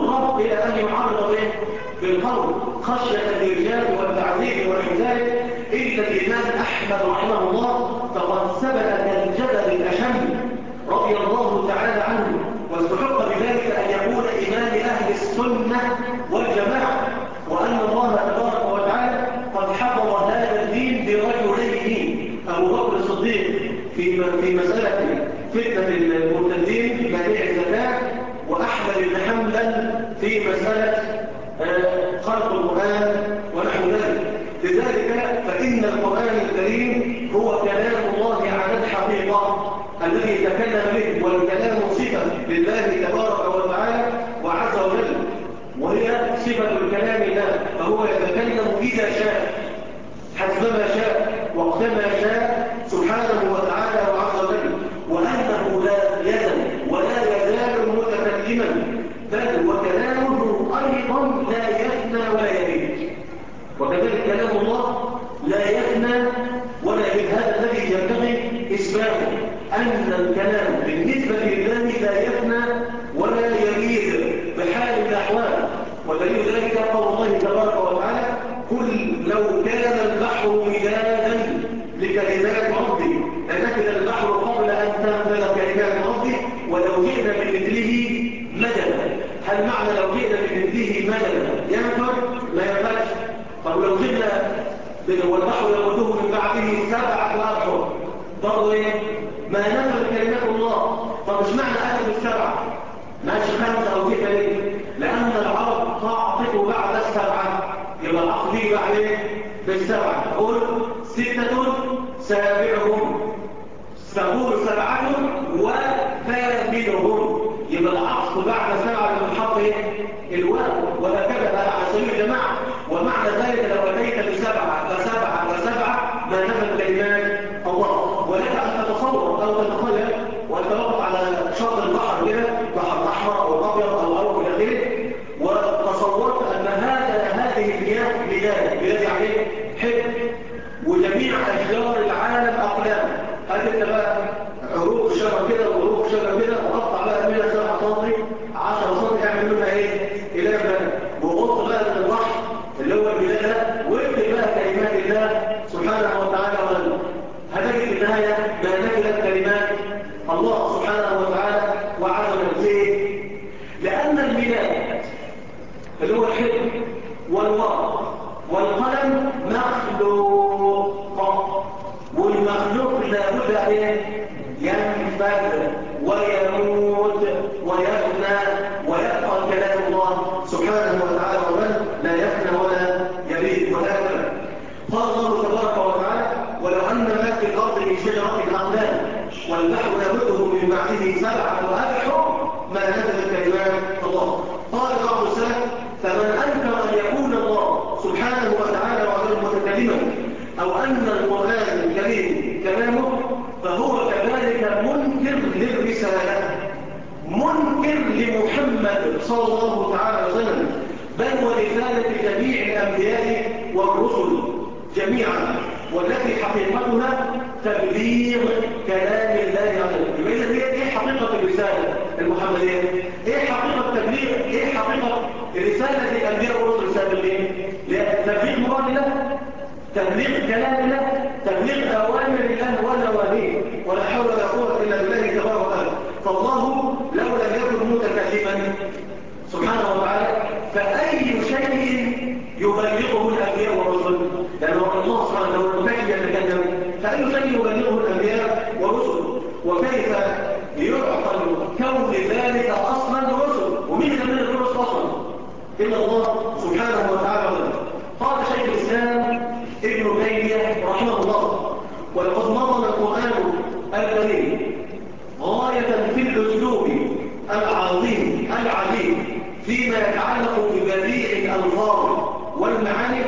إلى أن يعرض به بالقول خشية الإرجاء والتعذيب والحذاء. إلا الإمام أحمد رحمه الله فقد ثبت كالجبل الأشم رضي الله تعالى عنه، واستحق بذلك أن يكون إمام أهل السنة والجماعة، وأن الله تبارك وتعالى قد حفظ هذا الدين برجلين: أبو بكر الصديق في مسألة فتنة المرتدين مانع الزكاة، وأحمد بن حنبل في مسألة خلق القرآن ونحو ذلك. لذلك فإن القرآن الكريم هو كلام الله على الحقيقة الذي تكلم به، والكلام صفة لله تبارك وتعالى وعز وجل، وهي صفة الكلام له، فهو يتكلم إذا شاء حسبما شاء وقتما شاء سبحانه وتعالى وعز وجل، وأنه لا يزل ولا يزال متكلما، بل وكلامه أيضا لا يفنى ولا يبيد. وكذلك كلام الله لا يفنى ولا يبيد. هذا الذي ينبغي إثباته، أن الكلام بالنسبة لله لا يفنى ولا يبيد بحال من الأحوال. ودليل ذلك قول الله تبارك وتعالى: قل لو كان البحر مدادا لكلمات ربي لنفد البحر قبل أن تنفذ كلمات ربي ولو جئنا بمثله مددا. هل معنى لو جئنا بمثله مددا ينفع؟ ما ينفعش. طب لو جئنا والبحر يمده من بعده 7 أبحر برضه ايه؟ ما نفذ كلمات الله. طب مش معنى أهل ال7 ماشي 5 أو 6 ليه؟ لأن العرب تعطف بعد 7، يبقى العقل دي بعد ايه؟ بال7. قول 6 سابعهم، تقول 7 وثامنهم، يبقى العقل بعد 7 من حرف ايه؟ الواو، وهكذا بقى على سبيل الجماعة. ومعنى ذلك لو أتيت ب7 فسبعة ما نفذ كلمات الله. ولك أن تتصور أو تتخيل وأنت واقف على شط البحر كده، بحر الأحمر أو الأبيض أو أو إلى آخره، وتصورت أن هذه المياه بلاد يعني حب، وجميع أشجار العالم أقلام. هذه انت بقى عروق شجر كده وعروق شجر كده، وقطع بقى منها 7 سم 10 سم، اعمل منها ايه؟ إله بقى، وغط بقى من البحر اللي هو البلاد ده، واكتب بقى كلمات الله سبحانه وتعالى وغيره. هتجد في النهاية ما نفذت كلمات الله سبحانه وتعالى وعز وجل. ليه؟ لأن الميلاد اللي هو الحلم والورق والقلم مخلوق، والمخلوق لابد أن ينفذ ويموت ويفنى، ويبقى كلام الله سبحانه وتعالى ومن لا يفنى ولا يبيد. وهكذا قال الله تبارك وتعالى: ولو أن ما في الأرض من شجرة أقلام والبحر يمده من بعده 7 أبحر ما نفذت كلمات الله. قال بعض السلف: فمن أنكر أن يكون الله سبحانه وتعالى وعلا متكلما، أو أن القرآن الكريم كلامه، فهو كذلك منكر للرسالة، منكر لمحمد صلى الله تعالى عليه وسلم، بل ورسالة جميع الأنبياء والرسل جميعا، والتي حقيقتها تبليغ كلام الله عز وجل. إذا هي إيه حقيقة الرسالة المحمدية؟ إيه حقيقة التبليغ؟ إيه حقيقة رسالة الأنبياء والرسل السابقين؟ تبليغ مراد الله، تبليغ كلام الله، تبليغ أوامر الله ونواهيه، ولا حول ولا قوة إلا بالله تبارك وتعالى. فالله لو لم يكن متكلما سبحانه وتعالى فأي شيء يبلغه الأنبياء والرسل؟ لأنه الله سبحانه وتعالى يتكلم، فأي شيء يبلغه الأنبياء والرسل؟ وكيف يعقل كون ذلك أصلا رسل؟ ومين من الرسل أصلا؟ إلا الله سبحانه وتعالى. قال شيخ الإسلام ابن تيمية رحمه الله: ولقد نظم القرآن الكريم غاية في الأسلوب العظيم العليم فيما يتعلق ببديع الألفاظ والمعاني،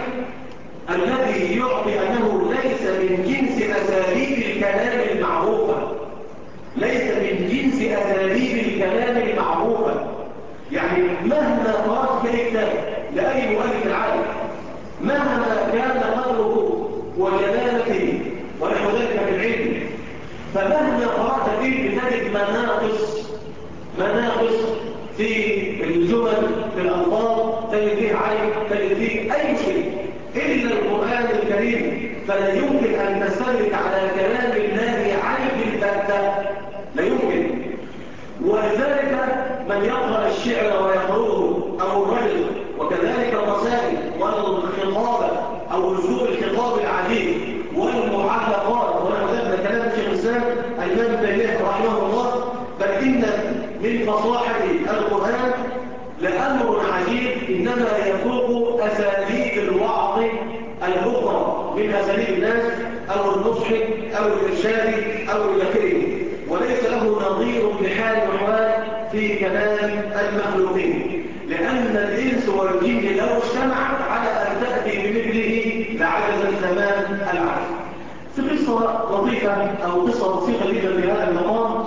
الذي يعطي أنه ليس من جنس أساليب الكلام المعروفة، ليس من جنس أساليب الكلام المعروفة. يعني مهما قرأت في الكتاب لأي مؤلف العالم، مهما كان قدره وجلالته ونحو ذلك في العلم، فمهما قرأت فيه بتجد مناقص في الجمل، في الألفاظ، فيه عيب تجد فيه أي شيء إلا القرآن الكريم، فلا يمكن أن تستدرك على كلام الله عيب البتة، لا يمكن. ولذلك من يقرأ الشعر ويقرؤه أو الرجل، وكذلك الرسائل والخطابة أو أسلوب الخطاب العديد والمعلقات ونحن كلام شيخ الإسلام الإمام تيمية رحمه الله، بل إن من فصاحة القرآن لأمر عجيب إنما يفوق أساليب الوعظ الأخرى من أساليب الناس أو النصح أو الإرشاد أو الذكر، وليس له نظير بحال وحال في كلام المخلوقين، لأن الإنس والجن لو اجتمعت على أن تأتي بمثله لعجز الزمان العجز. في قصة لطيفة أو قصة بسيطة جدا في هذا المقام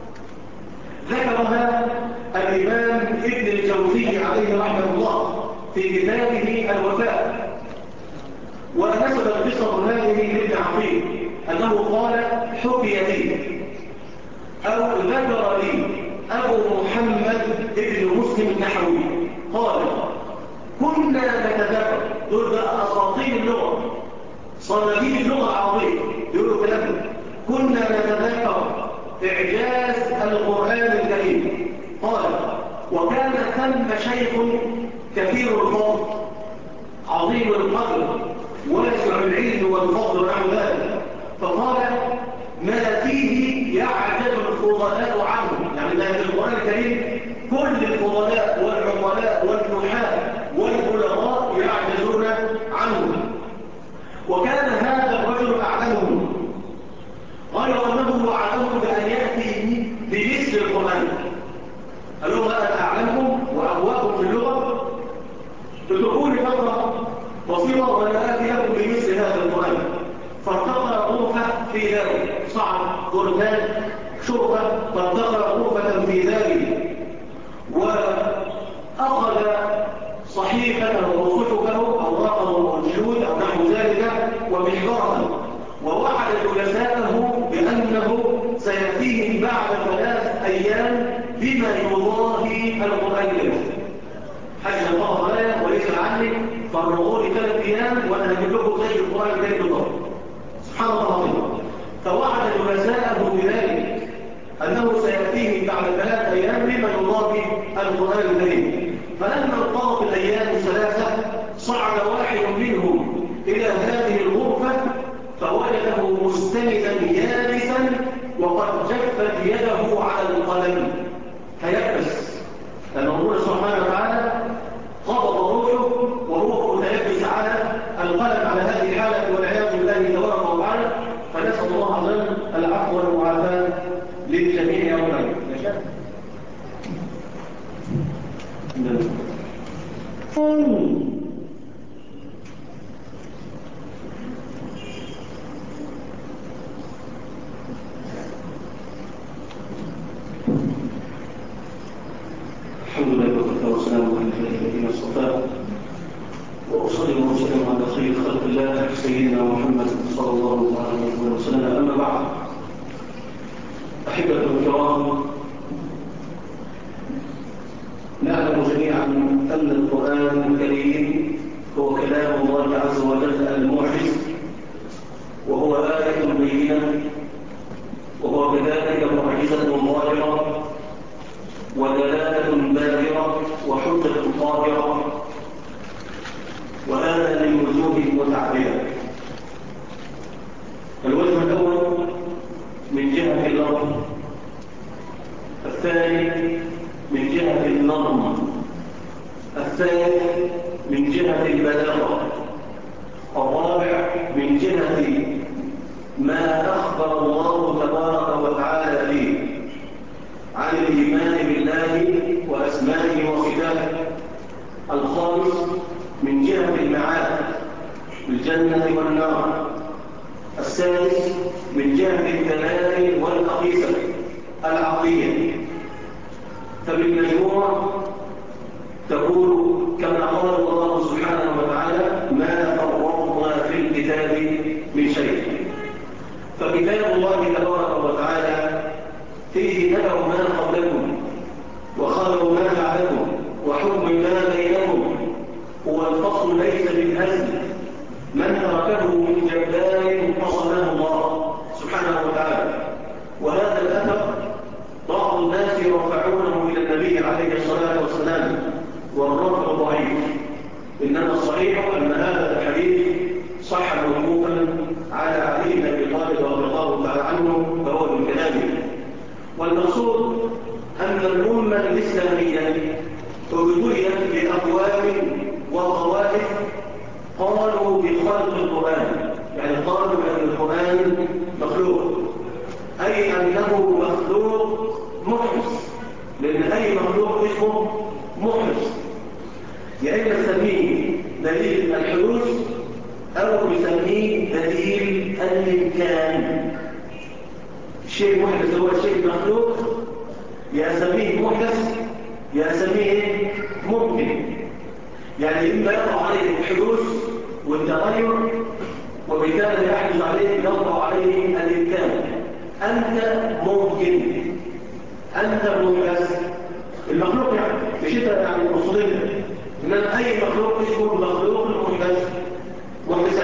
ذكرها الإمام ابن الجوزي عليه رحمة الله في كتابه الوفاء، ونسب القصة هذه لابن عقيل أنه قال: حكي لي أو ذكر لي أبو محمد ابن مسلم النحوي قال: كنا نتذكر، دول بقى أساطير اللغة، صناديد اللغة العربية يقولوا كلامه، كنا نتذكر إعجاز القرآن الكريم. قال: وكان ثم شيخ كثير الفضل عظيم القدر واسع العلم والفضل ونحو ذلك، فقال: ما فيه يعجز الفضلاء عنه، يعني ما في القرآن الكريم كل الفضلاء والعقلاء والنحاة والبلغاء يعجزون عنه. وكان هذا الرجل أعلمهم، غير أنه وعدهم بأن يأتي بمثل القرآن. قال لهم: أنا أعلمكم وأهواكم في اللغة، اتركوني فترة بسيطة وأنا آتي لكم بمثل هذا القرآن. فارتقى غرفة في داره، صعد غرفان شرفة، فارتقى غرفة في داره وأخذ صحيفته أو صحفه أو رقم أو جلود أو نحو ذلك ومحبرة، ووعد جلسائه بأنه سيأتيهم بعد 3 أيام بما يضاهي القرآن الكريم. حاجة الله عليا وليس عني، فرغوني 3 أيام وأنا هجيب لكم زي القرآن الكريم بالضبط. سبحان الله العظيم. فوعد جلسائه بذلك أنه سيأتيهم بعد 3 أيام بما يضاهي القرآن الكريم. فلما انقضت الأيام 3 صعد واحد منهم إلى هذه الغرفة فوجده مستندا يابسا وقد جفت يده على القلم فيبس، لأن الله سبحانه وتعالى قبض روحه وهو متيبس على القلم على هذه الحالة والعياذ بالله تبارك وتعالى. فنسأل الله عز وجل العفو والمعافاة للجميع يوما. الحمد لله والصلاة والسلام على الذين اصطفاه، وأصلي وأسلم على خير خلق الله سيدنا محمد صلى الله عليه وسلم. أما بعد، أحبة الكرام، نعلم جميعا أن القرآن الكريم هو كلام الله عز وجل المعجز، وهو آية بينة، وهو كذلك معجزة ظاهرة ودلالة باهرة وحجة طاهرة، وهذا من وجوه متعددة. الوجه الأول من جهة اللفظ، الثاني من جهة النظم، الثالث من جهة البلاغة، الرابع من جهة ما أخبر الله تبارك وتعالى فيه عن الإيمان بالله وأسمائه وصفاته، الخامس من جهة المعاد الجنة والنار، السادس من جهة الدلائل والأقيسة العقلية. فبالمجموع تقول كما قال الله سبحانه وتعالى: ما فرطنا في الكتاب من شيء. فكتاب الله تبارك وتعالى فيه نبأ ما قبلكم وخبر ما بعدكم وحكم ما بينكم الهزل من تركه من جبار قصده الله سبحانه وتعالى. وهذا الأثر بعض الناس يرفعونه إلى النبي عليه الصلاة والسلام، والرفع ضعيف. إنما الصحيح أن هذا الحديث صح موقوفا على علي بن أبي طالب رضي الله تعالى عنه، فهو من كلامه. والمقصود أن الأمة الإسلامية ابتليت بأقوام وطوائف قالوا بخلق القرآن، يعني قالوا أن القرآن مخلوق، أي أنه مخلوق محدث، لأن أي مخلوق اسمه محدث، يا إما نسميه دليل الحدوث أو نسميه دليل الإمكان. الشيء المحدث هو الشيء المخلوق، يا أسميه محدث يا أسميه ممكن، يعني إما يقع عليه الحدوث والتغير وبالتالي يحدث عليه يقع عليه الإمكان. أنت ممكن، أنت محدث، المخلوق يعني مش أنت يعني أصولية، إنما أي مخلوق اسمه مخلوق محدث. محدث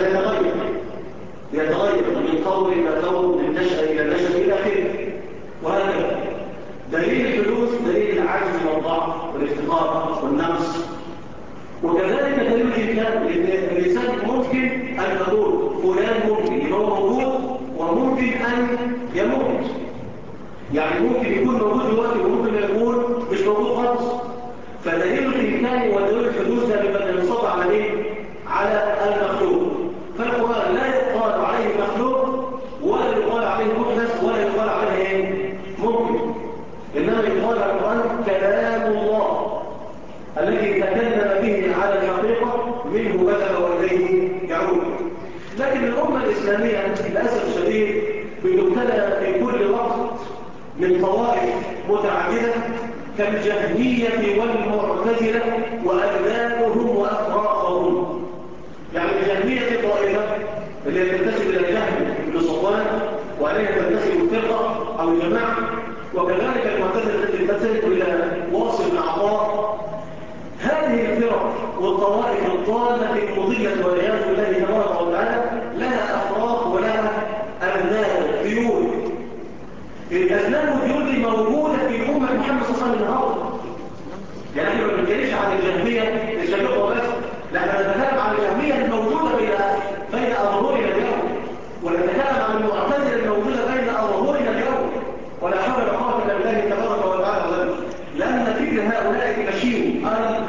يتغير من قول إلى قول، من نشأة إلى نشأة إلى آخره، وهكذا. دليل الحدوث دليل العجز والضعف والافتقار والنقص، وكذلك دليل الإمكان، لأن الإنسان ممكن أن تقول فلان ممكن يبقى موجود وممكن أن يموت، يعني ممكن يكون موجود دلوقتي وممكن يكون مش موجود خالص. فدليل الإمكان ودليل الحدوث ده بيبقى ينصب على إيه؟ على المخلوق. فالقرآن لا يقال عليه مخلوق ولا يقال عليه محدث ولا يقال عليه إيه؟ ممكن، إنما يقال على القرآن كلام الله الذي تكلم به على الحقيقة، منه بدأ وإليه يعود. لكن الأمة الإسلامية للأسف الشديد بتبتلى في كل وقت من طوائف متعددة كالجهمية والمعتزلة وأبنائهم وأفراقهم. يعني الجهمية طائفة اللي تنتسب إلى الجهم بن صفوان وعليها تنتسب الفرقة أو الجماعة، وكذلك المعتزلة التي تنتسب إلى واصل بن عطاء. هذه الفرق والطوائف الضالة المضلة والعياذ بالله تبارك وتعالى لها أفراق ولها أبناء ذيول. الأبناء والذيول دي موجودة في أمة محمد صلى الله عليه وسلم النهارده. يعني احنا ما بنتكلمش عن الجهمية الشبيهة بس، لا احنا نتكلم عن الجهمية الموجودة بين أظهرنا اليوم، ونتكلم عن المعتزلة الموجودة بين أظهرنا اليوم، ولا حول ولا قوة إلا بالله تبارك وتعالى. لأن فكر هؤلاء المشين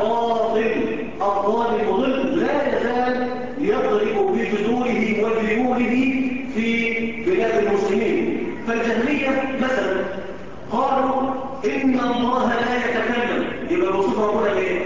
الضال المضل لا يزال يضرب بجذوره وذيوله في بلاد المسلمين. فالجهمية مثلا قالوا إن الله لا يتكلم، يبقى يوصف ربنا بايه؟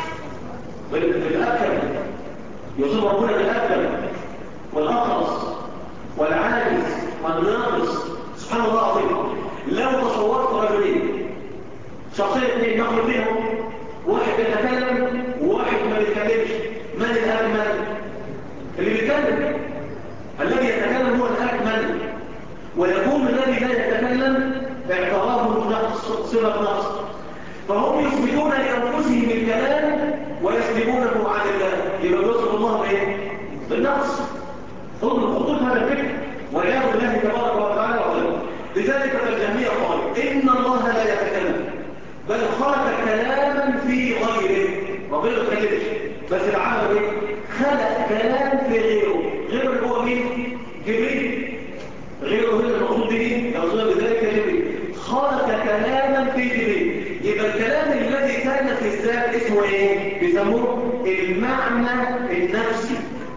بالأكل، يوصف ربنا بالأكل والأخرس والعاجز والناقص. سبحان الله العظيم. لو تصورت رجلين، شخصين اثنين مخلوقينهم، واحد يتكلم وواحد ما بيتكلمش، من الأكمل؟ اللي بيتكلم. الذي يتكلم هو الأكمل، ويكون الذي لا يتكلم اعترافه نقص، صفة نقص. فهم يثبتون لأنفسهم الكلام ويسلبونه عن الله، يبقى يوصف الله بايه؟ بالنقص. ثم خطوط هذا الفكر والعياذ بالله تبارك وتعالى وسلم. لذلك فالجهمية قال إن الله لا يتكلم، بل خلق كلاما في غيره. ربنا ما اتكلمش، بس العالم ايه؟ خلق كلام في غيره. غيره هو مين؟ جبريل. غيره هو المقصود به يوصل بذلك جبريل. خلق كلاما في جبريل. يبقى الكلام الذي كان في الذات اسمه ايه؟ بيسموه المعنى النفسي.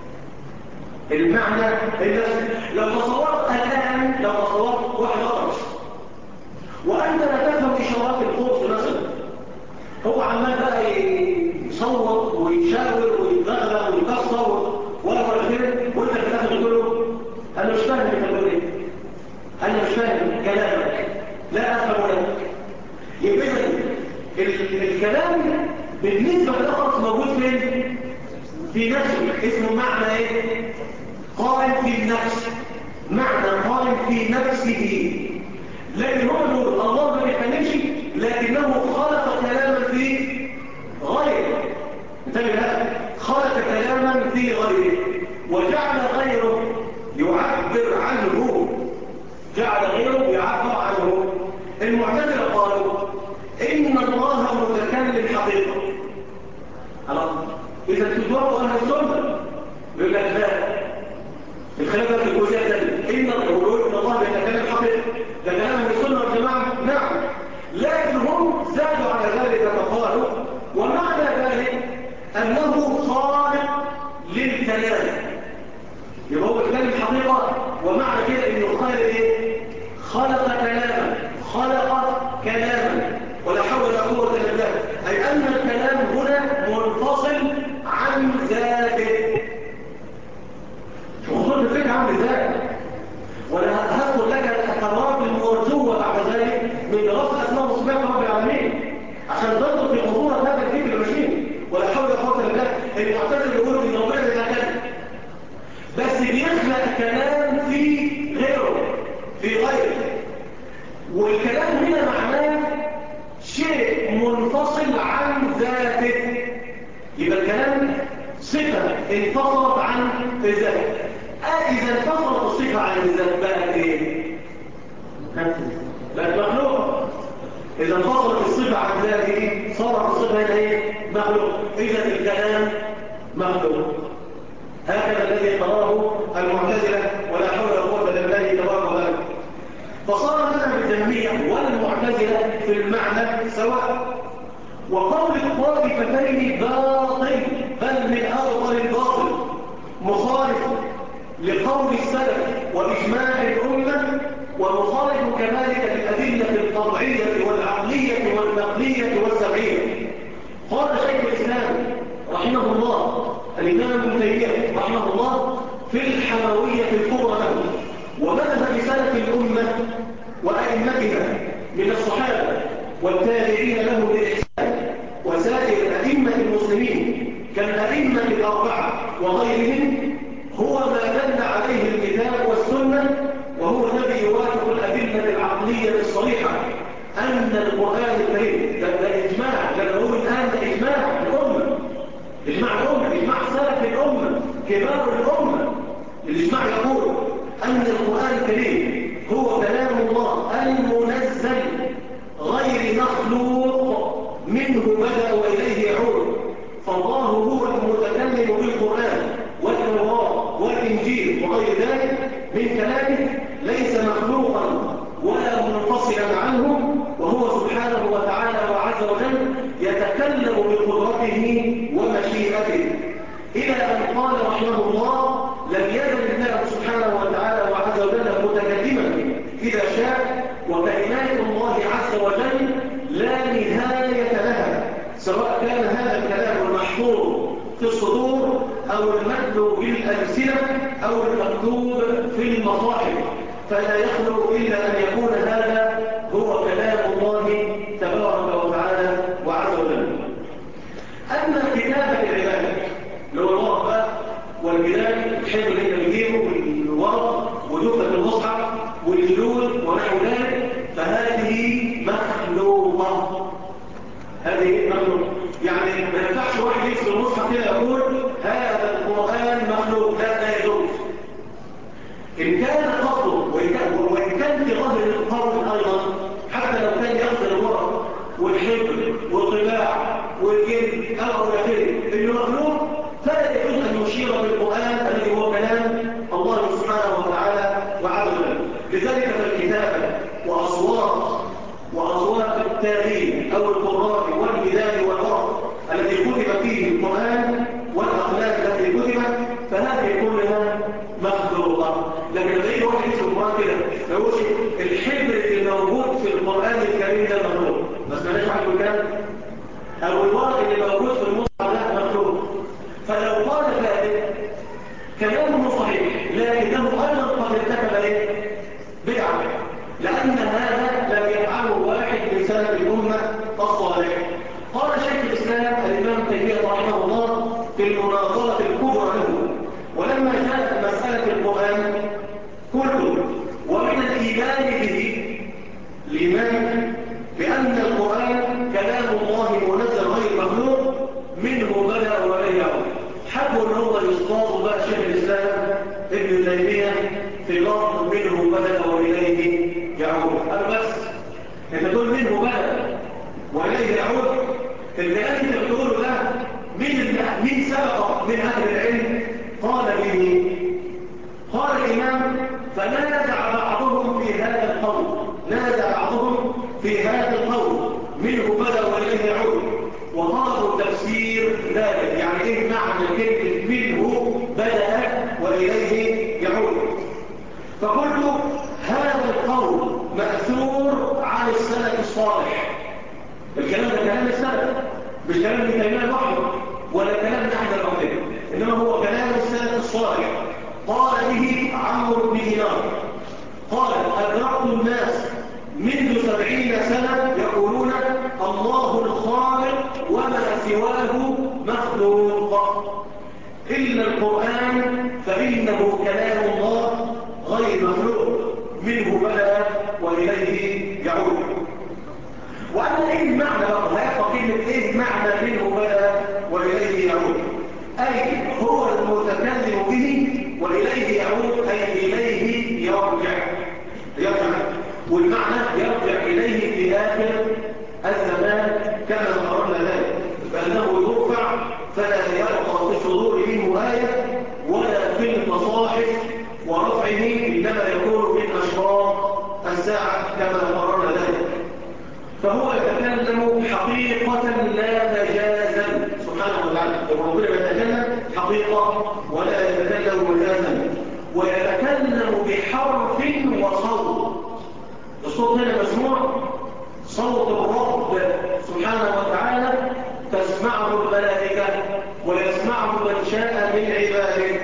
المعنى النفسي. لو تصورت الآن، لو تصورت واحد أطرش وأنت لا تفهم إشارات الخبز مثلا، هو عمال بقى يصوت ويشاور ويتغلى ويكسر ولا كده، وانت في الاخر تقول له انا مش فاهم انت بتقول ايه، انا مش فاهم كلامك، لا افهم لك. يبقى الكلام بالنسبه للاخر موجود فين؟ في نفسه. اسمه معنى ايه؟ قائم في النفس. معنى قائم في نفسه. لكن هو نقول الله ما بيتكلمش، لكنه خلق كلاما في غيره. انتبه بقى، خلق كلاما في في غيره وجعل غيره يعبر عنه، جعل غيره يعبر عنه. المعتزلة قالوا إن الله متكلم حقيقة. خلاص، إذا تدوروا أهل السنة يقول لك لا، الخلافة في الجزئية الثانية إن الله يتكلم حقيقة، ده كلام أهل السنة والجماعة. نعم، لكن هم زادوا على ذلك فقالوا ومعنى ذلك أنه خالق للكلام. يبقى هو كلام الحقيقة، ومعنى كده إنه خالق إيه؟ خلق كلاما، خلق كلاما، ولا حول ولا قوة إلا بالله. أي أن الكلام هنا منفصل عن ذاته. وصول الفكرة عن ذاته، وأنا هذكر لك الأثرات المرجوة بعد ذلك من دراسة أسماء وصفات رب العالمين عشان تدخل في خطورة هذا الفكر المشين. ولا حول ولا قوة إلا بالله. المعتزلة يقولوا إن ربنا يتكلم، بس بيخلق كلام في غيره، في غيره، والكلام هنا معناه شيء منفصل عن ذاته. يبقى الكلام صفة انفصلت عن الذات. إذا انفصلت الصفة عن الذات بقت ايه؟ بقت مخلوق. إذا انفصلت الصفة عن ذاته صارت الصفة هنا ايه؟ مخلوق. إذا الكلام مخلوق. هكذا الذي قراه المعتزلة ولا حول ولا قوة إلا بالله تبارك وتعالى. فصار مذهب الجهمية والمعتزلة في المعنى سواء. وقول الطائفتين باطل، بل من أبطل الباطل، مخالف لقول السلف وإجماع الأمة، ومخالف كذلك للأدلة القطعية والعقلية والنقلية والسمعية. قال شيخ الإسلام رحمه الله الإمام ابن تيمية رحمه الله في الحموية الكبرى له ومذهب سلف الأمة وأئمتها من الصحابة والتابعين له بالإحسان وسائر أئمة المسلمين كالأئمة الأربعة وغيرهم هو ما دل عليه الكتاب والسنة، وهو الذي يوافق الأدلة العقلية الصريحة أن القرآن الكريم ده إجماع. ده نقول الآن ده إجماع الأمة، إجماع الأمة، إجماع سلف الأمة كبار الأمة. الإجماع يقول أن القرآن الكريم هو كلام الله المنزل غير مخلوق، منه بدأ وإليه يعود. فالله هو المتكلم بالقرآن والتوراة والإنجيل وغير ذلك من كلامه، ليس مخلوقا ولا منفصلا عنه، وهو سبحانه وتعالى وعز وجل يتكلم بقدرته ومشيئته. إلى أن قال رحمه الله لم يزل الله سبحانه وتعالى وعز وجل متكلما إذا شاء، وكلمات الله عز وجل لا نهاية لها، سواء كان هذا الكلام المحفوظ في الصدور أو المتلو بالألسنة أو المكتوب في المصاحف، فلا يخلو إلا أن يكون هذا هو كلام الله تبارك وتعالى وعز وجل. أما كتابة العبادة اللي هو الورق والبلاد الحلو اللي انت بتجيبه والورق ودفة المصحف والجلود ونحو ذلك، فهذه مخلوقة. هذه مخلوقة، يعني ما ينفعش واحد يكتب المصحف كده يقول هذا القرآن مخلوق، لا يجوز. إن كان قصده وإن كان في ظاهر القول أيضا، حتى لو كان يقصد الورق والحبر والطباع والجلد أو آخره إنه مخلوق، فلا يجوز أن يشير بالقرآن الذي هو كلام الله سبحانه وتعالى وعز وجل. لذلك فالكتابة وأصوات التاريخ أو القراء والميدان والورق الذي كتب فيه القرآن والأقلام التي كتبت، فهذه كلها مخلوقة. لكن لما يجي واحد يكتب القرآن كده يقول الحبر اللي موجود في القرآن الكريم ده مخلوق، ما سمعناش واحد بالكلام، أو الورق اللي موجود في المصحف ده مخلوق. فلو قال ذلك كلامه صحيح، لكنه أيضا قد ارتكب بدعة، لأن هذا لم يفعله واحد من سلف الأمة الصالح. قال شيخ الإسلام الإمام تيمية رحمه الله في المناظرة الكبرى له ولما جاءت مسألة القرآن كله ومن الإيمان به الإيمان بأن القرآن كلام الله منزل غير مخلوق منه بدأ ولا يعود، حب هو استنباطه بقى شيخ الإسلام ابن تيمية في لفظ منه بدأ وإليه يعود. قال بس أنت تقول منه بدأ وإليه يعود، الكلام اللي بتقوله ده مين سبق من أهل العلم قال به؟ قال الإمام فنازع بعضهم في هذا القول، نازع بعضهم في هذا القول منه بدأ وإليه يعود، وطلبوا تفسير ذلك. يعني إيه معنى كلمة منه بدأ وإليه يعود؟ فقلت هذا القول مأثور عن السلف الصالح. الكلام ده كلام السلف، مش كلام ابن تيمية لوحده ولا كلام أحد العلماء، إنما هو كلام السلف الصالح. قال به عمرو بن دينار قال أدركت الناس منذ 70 سنة يقولون الله الخالق وما سواه مخلوق إلا القرآن فإنه كلام الله غير مخلوق منه بدأ وإليه يعود. وأنا إيه المعنى بقى؟ هيبقى كلمة إيه معنى منه بدأ وإليه يعود؟ أي هو المتكلم به وإليه يعود، أي إليه يرجع. والمعنى يرجع إليه في آخر الزمان كما قررنا ذلك، فأنه يرفع فلا يبقى في صدور منه آية ولا في المصاحف، ورفعه إنما يكون من أشراط الساعة كما قررنا ذلك. فهو يتكلم حقيقة لا مجازا سبحانه وتعالى. ربنا يتكلم حقيقة ولا يتكلم مجازا، ويتكلم بحرف وصوت. الصوت هنا مسموع، صوت الرب سبحانه وتعالى تسمعه الملائكة ويسمعه من شاء من عباده،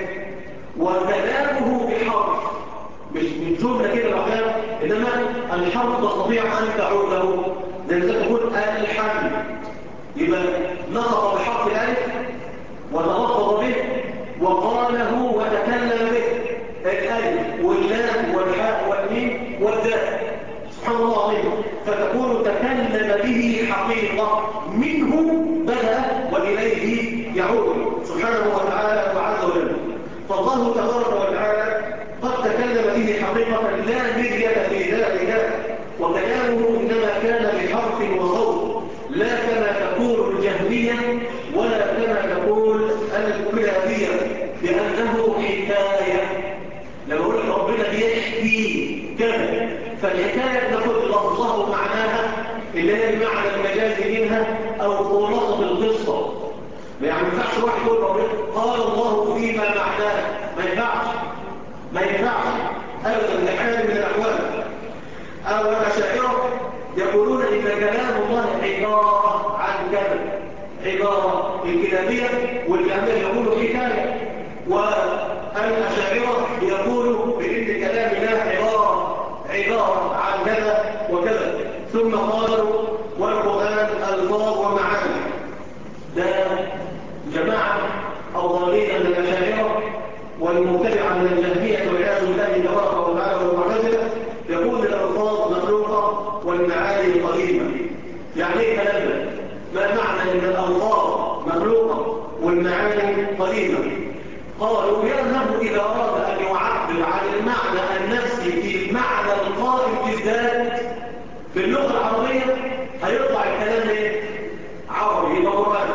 وكلامه بحرف، مش من جملة كده لوحدها، إنما الحرف تستطيع أن تعود له. لذلك تقول الحمد، يبقى نطق بحرف الألف وتلفظ به وقاله وتكلم به، الألف واللام والحاء والميم والدال، سبحان الله العظيم. فتكون تكلم به حقيقة منه بدأ وإليه يعود سبحانه وتعالى وعز وجل. فالله تبارك وتعالى قد تكلم به حقيقة لا مرية في ذلك، وكلامه إنما كان بحرف وصوت، لا كما تقول الجهمية ولا كما تقول الكلابية بأنه حكاية. لما قلت ربنا بيحكي كذا، فالحكاية ناخد لفظها ومعناها اللي هي المعنى المجازي منها أو خلاصة القصة. ما ينفعش واحد يقول ربنا قال الله فيما معناه، ما ينفعش أبدا لحال من الأحوال. أو الأشاعرة يقولون إن كلام الله عبارة عن كذا، عبارة الكلامية والجهمية يقولوا حكاية، والأشاعرة يقولوا بإن كلام الله عبارة عن كذا وكذا، ثم قالوا والقرآن ألفاظ ومعاني. ده جماعة الضالين من الأشاعرة والمبتدعة من الجهمية والعياذ بالله تبارك وتعالى والمعتزلة يقول الألفاظ مخلوقة والمعاني قديمة. يعني ايه كلام ده؟ ما معنى ان الألفاظ مخلوقة والمعاني قديمة؟ قالوا لأنه إذا أراد أن يعبر عن المعنى النفسي في المعنى القائم بالذات في اللغة العربية هيطلع الكلام ايه؟ عربي، يبقى قرآن.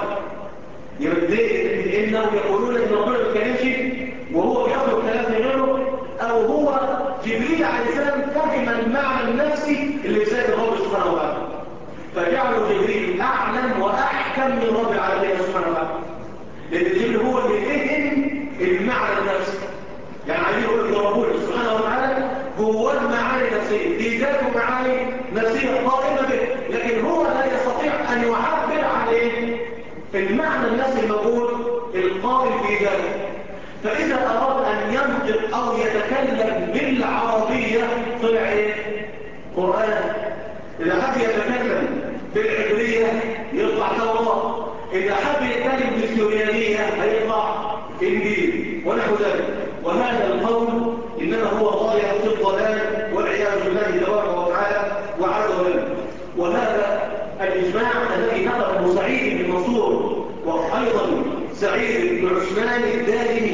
يبدأ إنهم يقولون إن ربنا ما بيتكلمش وهو بيخلق كلام غيره، أو هو جبريل عليه السلام فهم المعنى النفسي اللي في ذات الرب سبحانه وتعالى، فجعلوا جبريل أعلم وأحكم من رب العالمين سبحانه وتعالى، لأن جبريل هو اللي فهم المعنى النفسي. يعني عايزين يقول لك ربنا سبحانه وتعالى هو المعاني النفسية، في ذاته معاني نفسية قائمة به، لكن هو لا يستطيع أن يعبر عن المعنى النفسي الموجود القائم في ذاته. فإذا أراد أن ينطق أو يتكلم بالعربية طلع إيه؟ قرآن. إذا حب يتكلم بالعبرية يطلع توراة. إذا حب يتكلم بالسوريانية هيطلع إنجيل ونحو ذلك. وهذا القول إنما هو ضايع في الضلال والعياذ بالله تبارك وتعالى وعز وجل. وهذا الإجماع الذي نقله سعيد بن منصور وأيضا سعيد بن عثمان الدارمي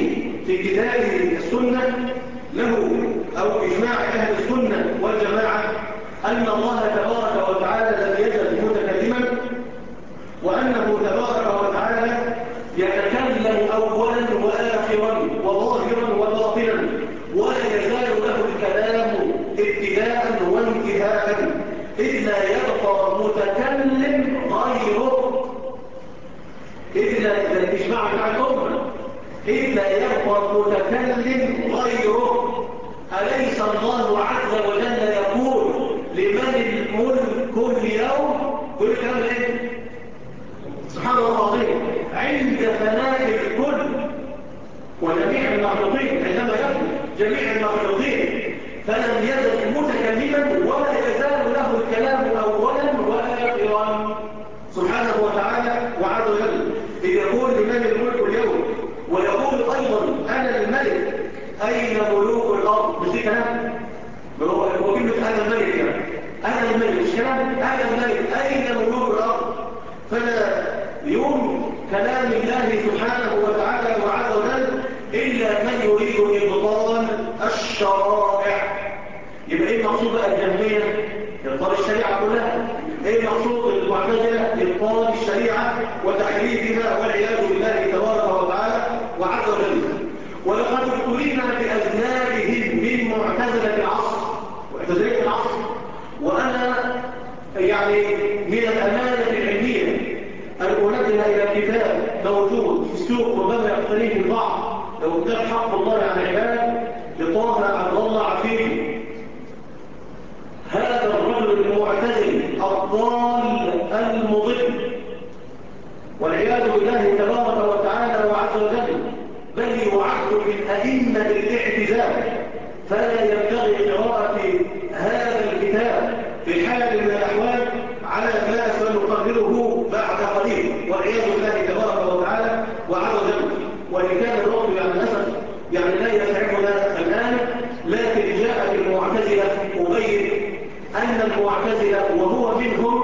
في كتاب السنة له أو إجماع أهل السنة والجماعة أن الله تبارك وتعالى لم يزل متكلما، وأنه تبارك وتعالى يتكلم أولا وآخرا وظاهرا وباطنا، ولا يزال له الكلام ابتداء وانتهاء، إذ لا يبقى متكلم غيره، إذ لا تجمع مع الأمة، إذ لا يبقى متكلم غيره. أليس الله عز وجل يقول لمن الملك اليوم؟ كل كلام ايه؟ سبحان الله العظيم. عند فناء الكل وجميع المخلوقين، عندما يكون جميع المخلوقين فلم يزل متكلما ولا يزال له الكلام أولا وآخرا سبحانه وتعالى وعز وجل. إذ يقول لمن الملك اليوم، ويقول أيضا أنا الملك أين ملوك الأرض؟ مش دي كلام؟ هو كلمة أنا الملك يعني. أنا الملك مش كلام؟ أنا الملك أين ملوك الأرض؟ فلا يوم كلام الله سبحانه وتعالى وعز وجل إلا من يريد إبطال الشرائع. يبقى إيه المقصود بقى الجهمية؟ إبطال الشريعة كلها. إيه المقصود المعتزلة؟ إبطال الشريعة وتحريفها والعياذ بالله تبارك وتعالى وعز وجل. ولقد ابتلينا بأذنابهم من معتزلة العصر معتزلة العصر. وأنا يعني من الأمانة العلمية أن أنبه إلى كتاب موجود في السوق ربما يقتنيه البعض، لو كتاب حق الله على العباد لطه عبد الله عفيفي. هذا الرجل المعتزل الضال المضل والعياذ بالله تبارك وتعالى وعز وجل، بل يعد من أئمة الاعتزال، فلا ينبغي قراءة هذا الكتاب في حال من الأحوال على ما سنقرره بعد قليل والعياذ بالله تبارك وتعالى وعز وجل. وإن كان الوقت يعني للأسف يعني لا يسعفنا الآن، لكن جاءت المعتزلة أبين أن المعتزلة وهو منهم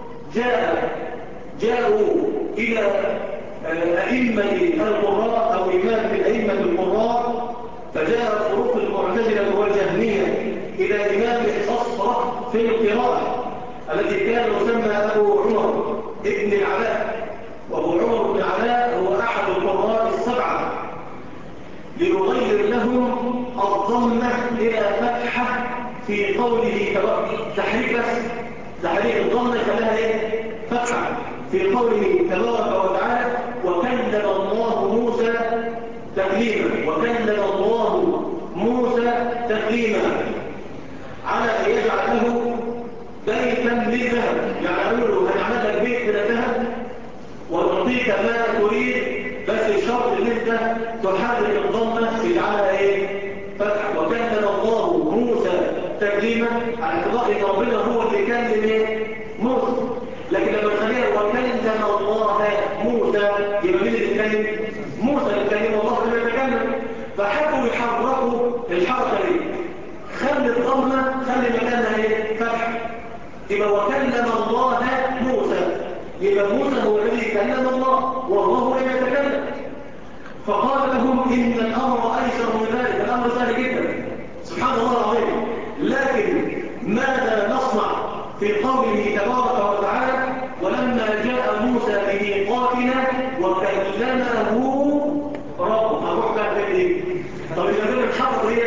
جاءوا إلى أئمة القراء أو إمام من أئمة القراء، فجاء فروق المعتزلة والجهمية إلى إمام الأصفر في القراءة الذي كان يسمى أبو عمر ابن العلاء. وأبو عمر بن العلاء هو أحد القراء السبعة، ليغير لهم الضمة إلى فتحة في قوله تحريك بس، تحريك الضمة خلاها إيه؟ فتحة في قوله تبارك وتعالى وكلم الله موسى تكليما، وكلم الله موسى تكليما، على أن يجعل له بيتا من ذهب. يعني أقول له هنعمل لك بيت من الذهب ونعطيك ما تريد، بس الشرط ان انت تحرك الضمه تجعلها ايه؟ فتح. وكلم الله موسى تكليما على اعتبار ان ربنا هو اللي كلم ايه؟ موسى. لكن لما نخليها وكلم الله موسى يبقى مين اللي يتكلم؟ موسى اللي يتكلم والله اللي يتكلم. فحبوا يحركوا الحركه دي، خلي الضمه خلي مكانها ايه؟ فتح. يبقى وكلم الله موسى، يبقى موسى هو الذي كلم الله والله لم يتكلم. فقال لهم إن الأمر أيسر من ذلك، الأمر سهل جدا سبحان الله العظيم. لكن ماذا نصنع في قوله تبارك وتعالى ولما جاء موسى بميقاتنا وكلمه ربه؟ هروح بقى في ايه؟ طب إذا كنا نحرك دي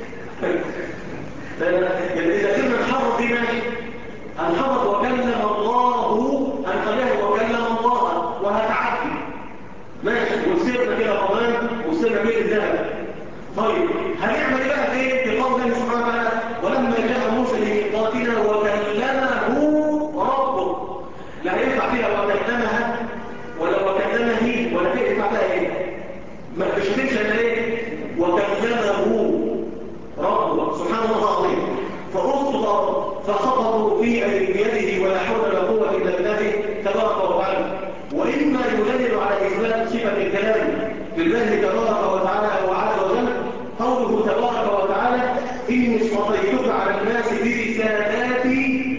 إذا كنا نحرك دي ماشي، هنحرك وكلم الله هنخليها وكلم الله وهتعدي ماشي، وسيبنا كده كمان وسيبنا بيت الذهب. طيب هنعمل بقى في قول الله سبحانه وتعالى ولما جاء موسى لميقاتنا وكلمه ربه؟ لا هينفع فيها وكلمها ولا وكلمه ولا هينفع فيها ايه؟ ما تشتمش انا ايه؟ وكلمه ربه سبحان الله العظيم. فخطبوا في بيده ولا حول ولا قوه الا بالله تبارك وتعالى. واما يدلل على اثبات صفه الكلام لله تبارك وتعالى وعز وجل قوله تبارك وتعالى اني اصطفيتك على الناس برسالاتي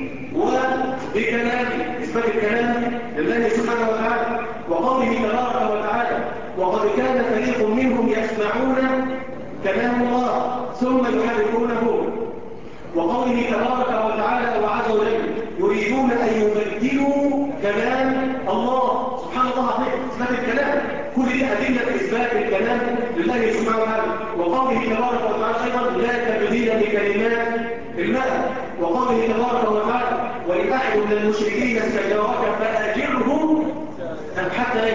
وبكلامي، اثبات الكلام لله سبحانه وتعالى. وقوله تبارك وتعالى وقد كان فريق منهم يسمعون كلام الله ثم يحرفونه. وقوله تبارك وتعالى وعز وجل يريدون أن يبدلوا كلام الله. سبحان الله العظيم، إثبات الكلام، كل دي أدلة إثبات الكلام لله سبحانه وتعالى. وقوله تبارك وتعالى أيضا لا تبديل لكلمات الله. وقوله تبارك وتعالى وإن أحد من المشركين استجارك فأجره حتى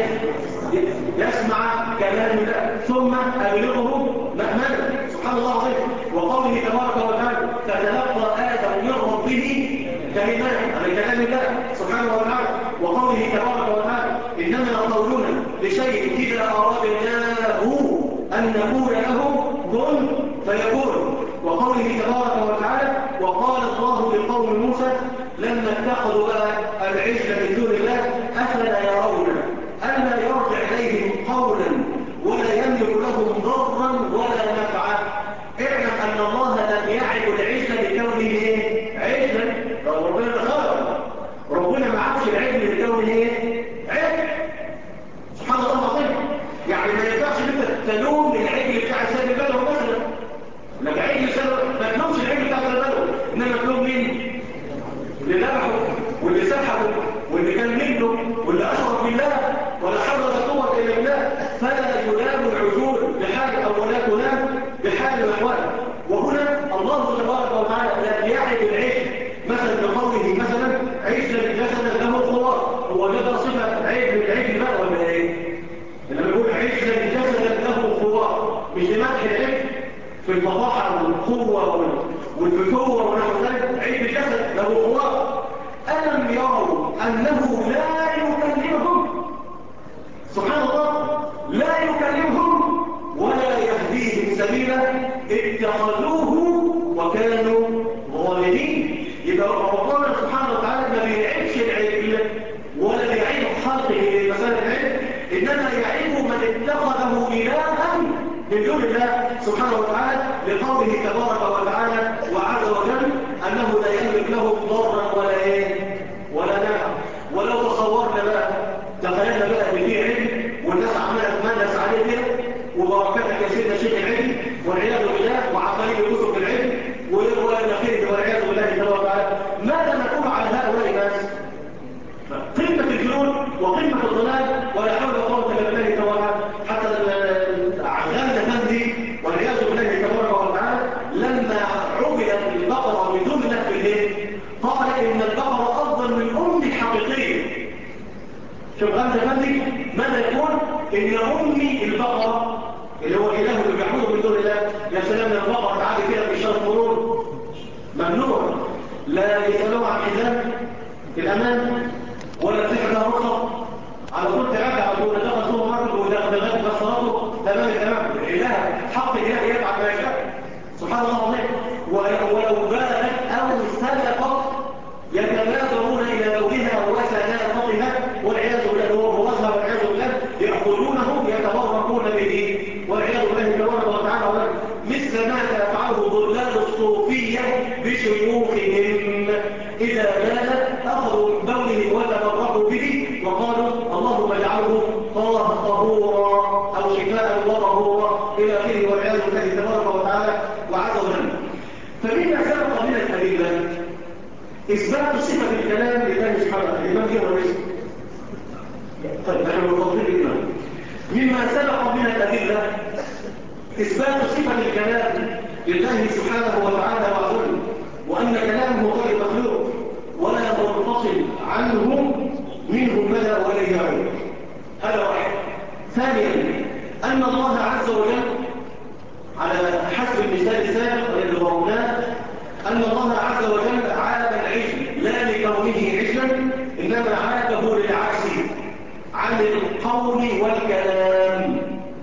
يسمع كلام الله ثم أبلغه مأمنا. سبحان الله العظيم. وقوله تبارك وتعالى فتلقى آدم من ربه كلمات، هذا كلام الله سبحانه وتعالى. وقوله تبارك وتعالى إنما قولنا لشيء إذا أردناه أن نقول له كن فيكون. وقوله تبارك وتعالى وقال الله لقوم موسى لما اتخذوا العجل من دون الله أفلا يرون ألا يرجع إليهم قولا ولا يملك لهم ضرا ولا نفعا. اعلم أن الله لم يعد العجل بكونه عجلا. ربنا خلق، ربنا ما عادش العجل بكونه عجل. سبحان الله العظيم. يعني ما ينفعش انت تلوم العجل بتاع سيد البلد مثلا، لك عجل ما تلومش العجل بتاع سيد البلد، انما تلوم مين؟ اللي ذبحه واللي سحبه واللي كان منه واللي اشرك بالله ولا حول ولا قوه الا بالله. فلا يلام العجول بحال او ولا تلام بحال الاحوال. وهنا الله تبارك وتعالى لا يعد العجل مثلا بقوله مثلا عجلا جسدا له خوار. هو ده صفه عجل العجل بقى ولا ايه؟ لما يقول عجلا جسدا له خوار مش لمدح العجل في الفضاحه والقوه والفتوه ونحو ذلك. عجل جسد له خوار. ألم يروا أنه لا يكلمهم؟ سبحان الله، لا يكلمهم ولا يهديهم سبيلا اتخذوه وكانوا ظالمين. يبقى ربنا سبحانه وتعالى ما بيعيبش العجل ولا بيعيب خلقه لمسألة العجل، إنما يعيب من اتخذه إلها من دون الله سبحانه وتعالى لقوله تبارك وتعالى وعز وجل أنه لا يملك له ضرا ولا ولا نفع. ولو تصورنا بقى تخيلنا بقى ان في علم والناس عماله تمنس عليه كده وبركاتك يا سيدنا شيخ العلم والعياذ بالله وعمالين يدوسوا في العلم والنقيض والعياذ بالله تبارك وتعالى، ماذا نقول على هؤلاء الناس؟ قمه الجنون وقمه الضلال ولا حول ولا قوه الا بالله تبارك وتعالى. حتى غزه تمضي والعياذ بالله تبارك وتعالى لما عبدت البقره من دون الله في الليل قال إن البقرة أفضل من أمي الحقيقية. شوف غمزة مندي ماذا يقول؟ إن أمي البقرة اللي هو الإله اللي بيعبده من دون الله. يا سلام البقرة تعالي كده في شرط مرور ممنوع، لا يسألوها عن حزام الأمان ولا تحدى رخصة على طول تعدى على طول دخل سوق ماركت ودخلت بصراته تمام التمام. الإله حق الإله يفعل ما يشاء سبحان الله العظيم. ولو بالت أو سلقت يتبادرون إلى لونها وسلامتها والعياذ بالله وروضها والعياذ بالله يأخذونه يتبركون به والعياذ بالله تبارك وتعالى. مثل ما يفعله ضلال الصوفية بشيوخهم إذا مات أخذوا من بولهم وتبركوا به وقالوا اللهم اجعله طهورا أو شفاء وطهورا إلى آخره والعياذ بالله تبارك وتعالى وعز وجل. فمما سبق من الأدلة إثبات صفة الكلام لله سبحانه وتعالى. الإمام كيف ورسل؟ طيب نحن نفضل الإمام. مما سبق من الأدلة إثبات صفة الكلام لله سبحانه وتعالى وعزوله وأن كلامه غير مخلوق ولا منفصل عنه منه مدى ولا يعود. هذا واحد. ثانيا أن الله عز وجل على حسب المثال السابق الذي ضربناه أن الله عز وجل عاب العجل لا لكونه عجلا إنما عابه للعكس عن القول والكلام.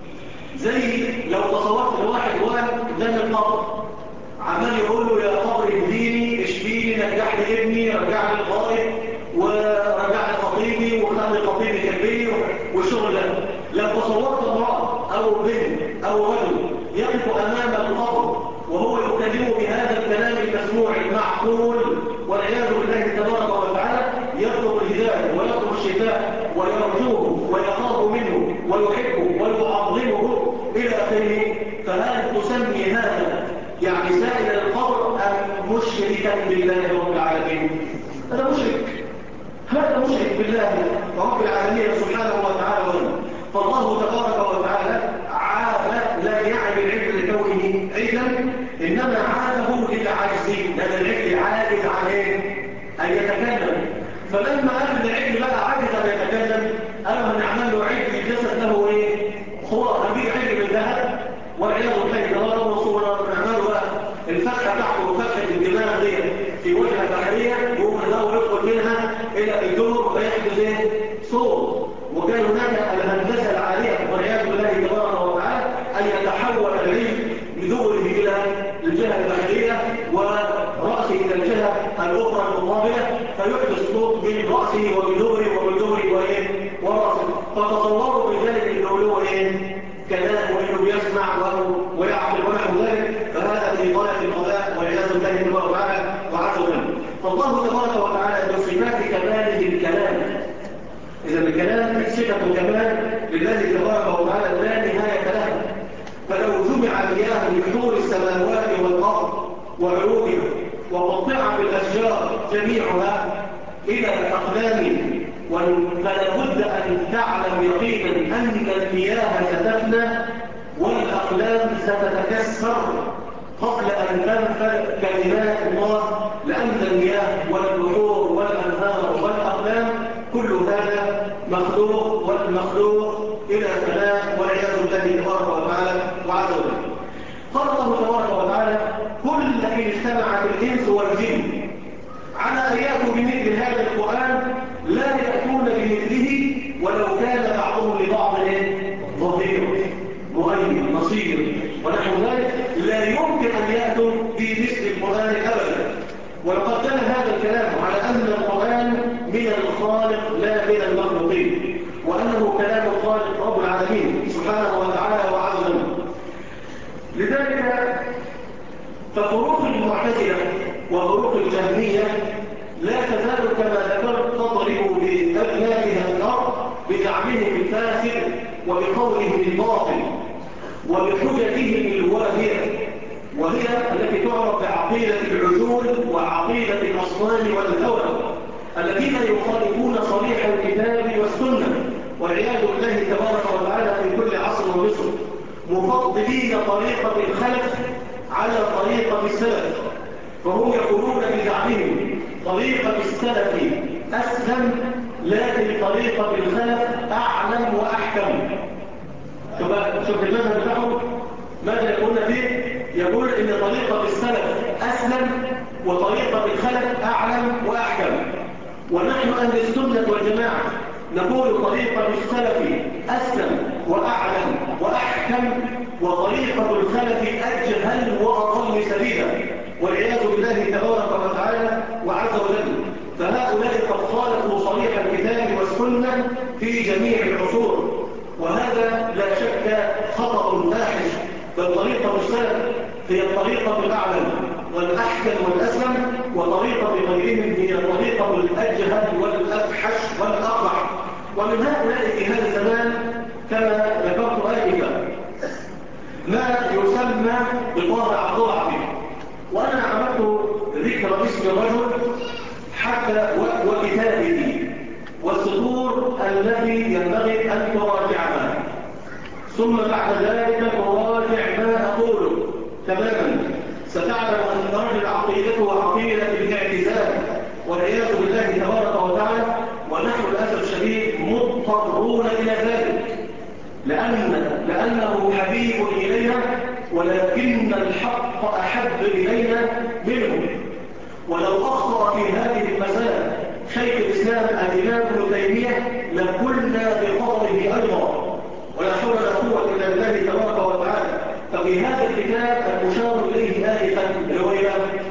زي لو تصورت لواحد قدام القبر عمال يقول له يا قبر اهديني اشفيني نجح لي ابني رجع لي الغائب ورجع لي خطيبي وخلي خطيبي كبيري والشغل ده. لو تصورت امرأة أو بنت أو رجل يقف أمام القبر وهو يكلم بهذا الكلام المسموع المعقول والعياذ بالله تبارك وتعالى يطلب الهداية ويطلب الشفاء ويرجوه ويخاف منه ويحبه ويعظمه إلى آخره، فهل تسمي هذا يعني سائل القبر أم مشركا بالله رب العالمين؟ هذا مشرك، هذا مشرك بالله رب العالمين سبحانه وتعالى. فالله تبارك وتعالى عاد لا يعني العلم لكونه علما، إنما عاده للعجز، لأن العلم عاجز عن إيه؟ أن يتكلم. فلما قال العلم بقى عاجز أن يتكلم، أنا هنعمل له علم الجسد له إيه؟ هو هبيع علم الذهب والعياذ بالله ده وصورة نعمله بقى الفتحة تحته وفتحة الدماغ دي في وجهة بحرية، يقوم الهواء يدخل منها إلى الدور ويحدث إيه؟ صوت. وكان هناك الهندسة العالية والعياذ بالله تبارك وتعالى أن يتحول العلم بدوره إلى الجهة البحرية ورأسه إلى الجهة الأخرى المقابلة، فيحدث صوت من رأسه ومن دبره ومن دبره وإيه؟ ورأسه. فتصوروا بذلك إنه له إيه؟ كلام وإنه بيسمع ويعقل ونحو ذلك، فهذا في غاية القضاء والعياذ بالله تبارك وتعالى وعز وجل. فالله تبارك وتعالى من صفات كماله الكلام. إذا الكلام صفة كمال لله تبارك وتعالى لا نهاية له. فلو جمع مياه بحور السماوات والأرض وعروضها وقطعت الأشجار جميعها إلى الأقلام، فلا بد أن تعلم يقينا أن المياه ستفنى والأقلام ستتكسر قبل أن تنفذ كلمات الله، لأن المياه والبحور والأنهار والأقلام كل هذا مخلوق، والمخلوق إلى فناء والعياذ بالله تبارك وتعالى وعز وجل. قال الله تبارك وتعالى: كل إن اجتمعت الإنس والجن على أن يأتوا بمثل هذا القرآن لا يأتون بمثله ولو كان بعضهم لبعض ظهير مؤيد نصير ونحو ذلك، لا يمكن أن يأتوا بمثل القرآن أبدا. ولقد دل هذا الكلام على أن القرآن من الخالق لا من المخلوقين، وأنه كلام الخالق رب العالمين سبحانه وتعالى وعز وجل. لذلك ففروق المعتزلة وفروق الجهمية لا تزال كما ذكرت تضرب بأبنائها الأرض بزعمهم الفاسد وبقولهم الباطل وبحججهم الواهية، وهي التي تعرف بعقيدة العجول وعقيدة الأصنام والهوى، الذين يخالفون صريح الكتاب والسنة والعياذ بالله تبارك وتعالى في كل عصر ومصر، مفضلين طريقة الخلف على طريقة السلف. فهم يقولون بزعمهم طريقة السلف أسلم، لكن طريقة الخلف أعلم وأحكم. شوف المذهب بتاعهم ماذا يقولون فيه؟ يقول إن طريقة السلف أسلم وطريقة الخلف أعلم وأحكم. ونحن أهل السنة والجماعة نقول طريقة السلف أسلم وأعلم وأحكم، وطريقة الخلف أجهل وأضل سبيلا والعياذ بالله تبارك وتعالى وعز وجل. فهؤلاء قد خالفوا صريح الكتاب والسنة في جميع العصور، وهذا لا شك خطأ فاحش. بل طريقة السلف هي الطريقة الأعلم والأحكم والأسلم، وطريقة غيرهم هي الطريقة الأجهل والأفحش والأقبح. ومن هؤلاء في هذا الزمان كما ذكرت آنفا ما يسمى بطابع ضعفي، وأنا عملت ذكر اسم الرجل حتى وكتابه والسطور التي ينبغي أن تراجعها، ثم بعد ذلك تراجع ما أقوله تماما. ستعلم أن الرجل عقيدته عقيدة الاعتزال والعياذ بالله تبارك وتعالى، ونحن للأسف الشديد مضطرون إلى ذلك لأنه حبيب إلينا، ولكن الحق أحب إلينا منه. ولو أخطأ في هذه المسألة شيخ الإسلام الإمام ابن تيمية لقلنا بقدره أيضا، ولا حول ولا قوة إلا بالله تبارك وتعالى. ففي هذا الكتاب المشار إليه آلفا اللي هو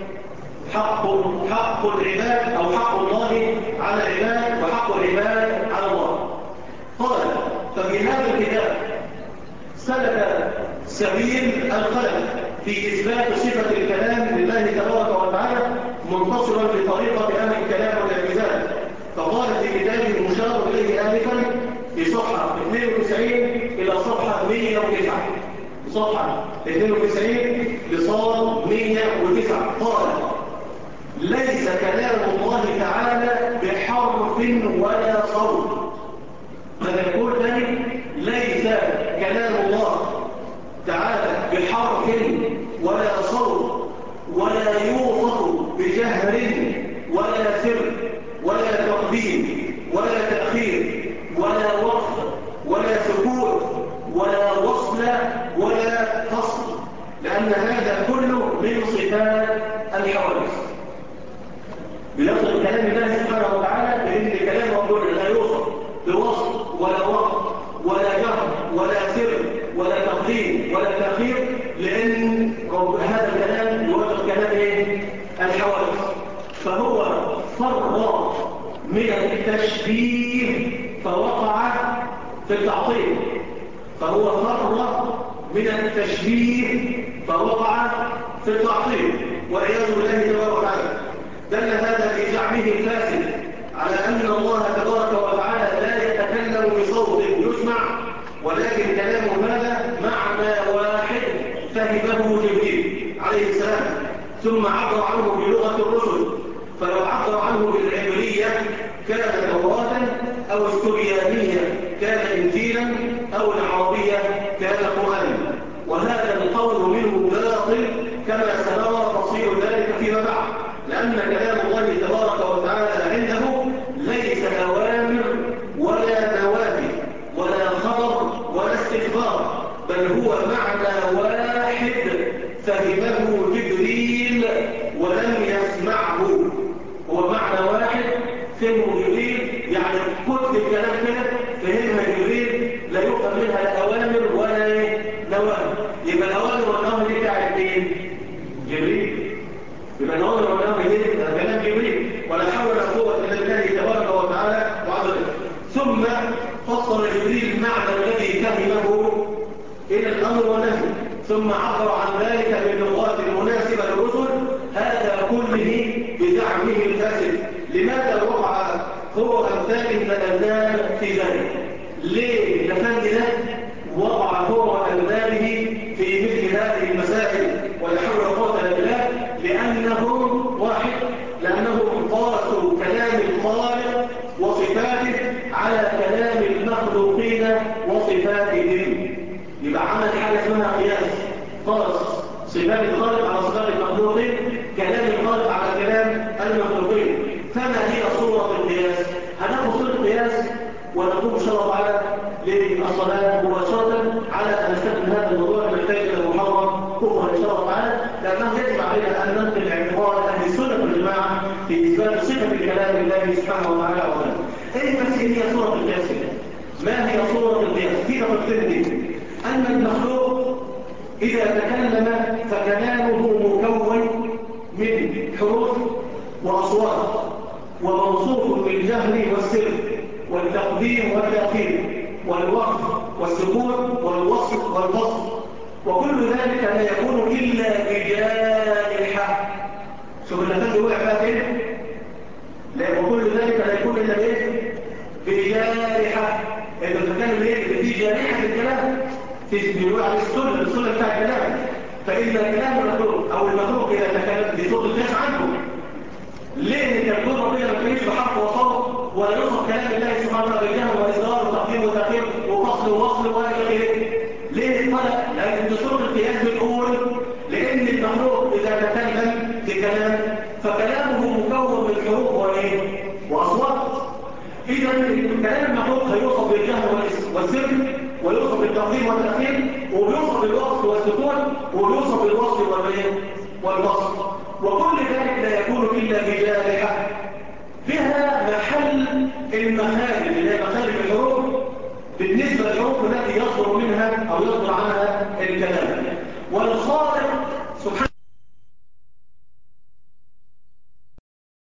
حق العباد أو حق الله على العباد وحق العباد على الله. قال: ففي هذا الكتاب سلك سبيل الخلف في إثبات صفة الكلام لله تبارك وتعالى منتصرا لطريقة أهل الكلام والاعتزال. فقال في كتابه المشار إليه آلفا: في صفحة 92 إلى صفحة 109. صفحة 92 لصاد 109 قال: ليس كلام الله تعالى بحرف ولا صوت. ماذا يقول ثاني؟ ليس كلام الله تعالى بحرف ولا صوت، ولا يوصف بجهر ولا سر ولا تقديم ولا تأخير ولا وقف ولا سكوت ولا وصل ولا فصل، لأن هذا كله من صفات الحوادث. بيصل كلام الله سبحانه وتعالى بأن كلام ربنا لا يوصف بوصف ولا وقف ولا جهر ولا سر ولا تقديم ولا تأخير، لأن هذا الكلام يوافق كلام الحوادث. فهو فرغ من التشبيه فوقع في التعطيل. فهو فرغ من التشبيه فوقع في التعطيل والعياذ بالله تبارك وتعالى. دل هذا في زعمه الفاسد على أن الله تبارك وتعالى لا يتكلم بصوت يسمع، ولكن كلامه هذا معنى واحد فهمه جبريل عليه السلام، ثم عبر عنه بلغة الرسل. فلو عبر عنه بالعبرية كان توراة، أو السريانية كان إنجيلا، أو العربية كان قرآنا. وهذا القول منه باطل كما سنرى تفصيل ذلك فيما بعد، لأن كلام الله تبارك وتعالى عنده ليس أوامر ولا نواهي ولا خبر ولا استخبار، بل هو معنى واحد فهمه جبريل ولم يسمعه. هو معنى واحد فهمه جبريل، يعني كتب الكلام كده فهمها جبريل، لا يفهم منها لا أوامر ولا نواهي. يبقى الأوامر والنواهي دي بتاعت مين؟ جبريل. يبقى الأوامر والنواهي دي كلام جبريل، ولا حول ولا قوة إلا بالله تبارك وتعالى وعز وجل. ثم فصل جبريل المعنى الذي فهمه إلى الأمر والنهي، ثم عبر عن ذلك باللغات المناسبة للرسل. هذا كله بزعمه الفاسد. لماذا وقع هو أمثال من الأبناء في ذلك؟ ليه لفند ده وقع هو وأبنائه في مثل هذه المسائل؟ ولا حول ولا قوة إلا بالله. لأنهم واحد، لأنهم قاسوا كلام الخالق وصفاته على كلام المخلوقين وصفاتهم. يبقى عمل حاجة اسمها قياس، قاس صفات الخالق على صفات المخلوقين، كلام الخالق على كلام المخلوقين. فما هي صورة القياس؟ هناخد صورة القياس ونقوم إن شاء الله تعالى للصلاة مباشرة على أن نستخدم هذا الموضوع نحتاج إلى محاضرة أخرى إن شاء الله تعالى، لأنه يجب علينا أن ننقل اعتقاد أهل السنة والجماعة في إثبات صفة كلام الله سبحانه وتعالى أولا. إيه بس هي صورة القياس؟ ما هي صورة القياس؟ في نقطتين: أن المخلوق إذا تكلم فكلامه مكون من حروف وأصوات، وموصوف بالجهر والسر والتقديم والتأخير والوقف والسكون والوصل والفصل، وكل ذلك لا يكون إلا بجارحة. شوف اللفظ وقع بقى فين؟ وكل ذلك لا يكون إلا بجارحة. إذا بتتكلم إيه؟ في جارحة الكلام، بيقول على السنة بتاع الكلام. فإذا كلام المخلوق أو المخلوق إذا تكلم بصوت الناس عنه، ليه تكون ربنا ما تكونش بحرف وصوت ولا يوصف كلام الله سبحانه وتعالى بالجهر والإصرار وتقديم وتأخير وفصل ووصل ولا غيره؟ ليه طلع؟ لأن بصوت القياس بنقول لأن المخلوق إذا تكلم في كلام فكلامه مكون من حروف وأصوات. إذا كلام المخلوق هيوصف بالجهر والسر، ويوصف بالتقديم والتأخير، وبيوصف بالوصف والسكون، وبيوصف بالوصف والوصف، وكل ذلك لا يكون إلا بجارحة فيها محل المخارج اللي هي مخارج الحروف بالنسبة للحروف التي يصدر منها أو يصدر عنها الكلام. والخالق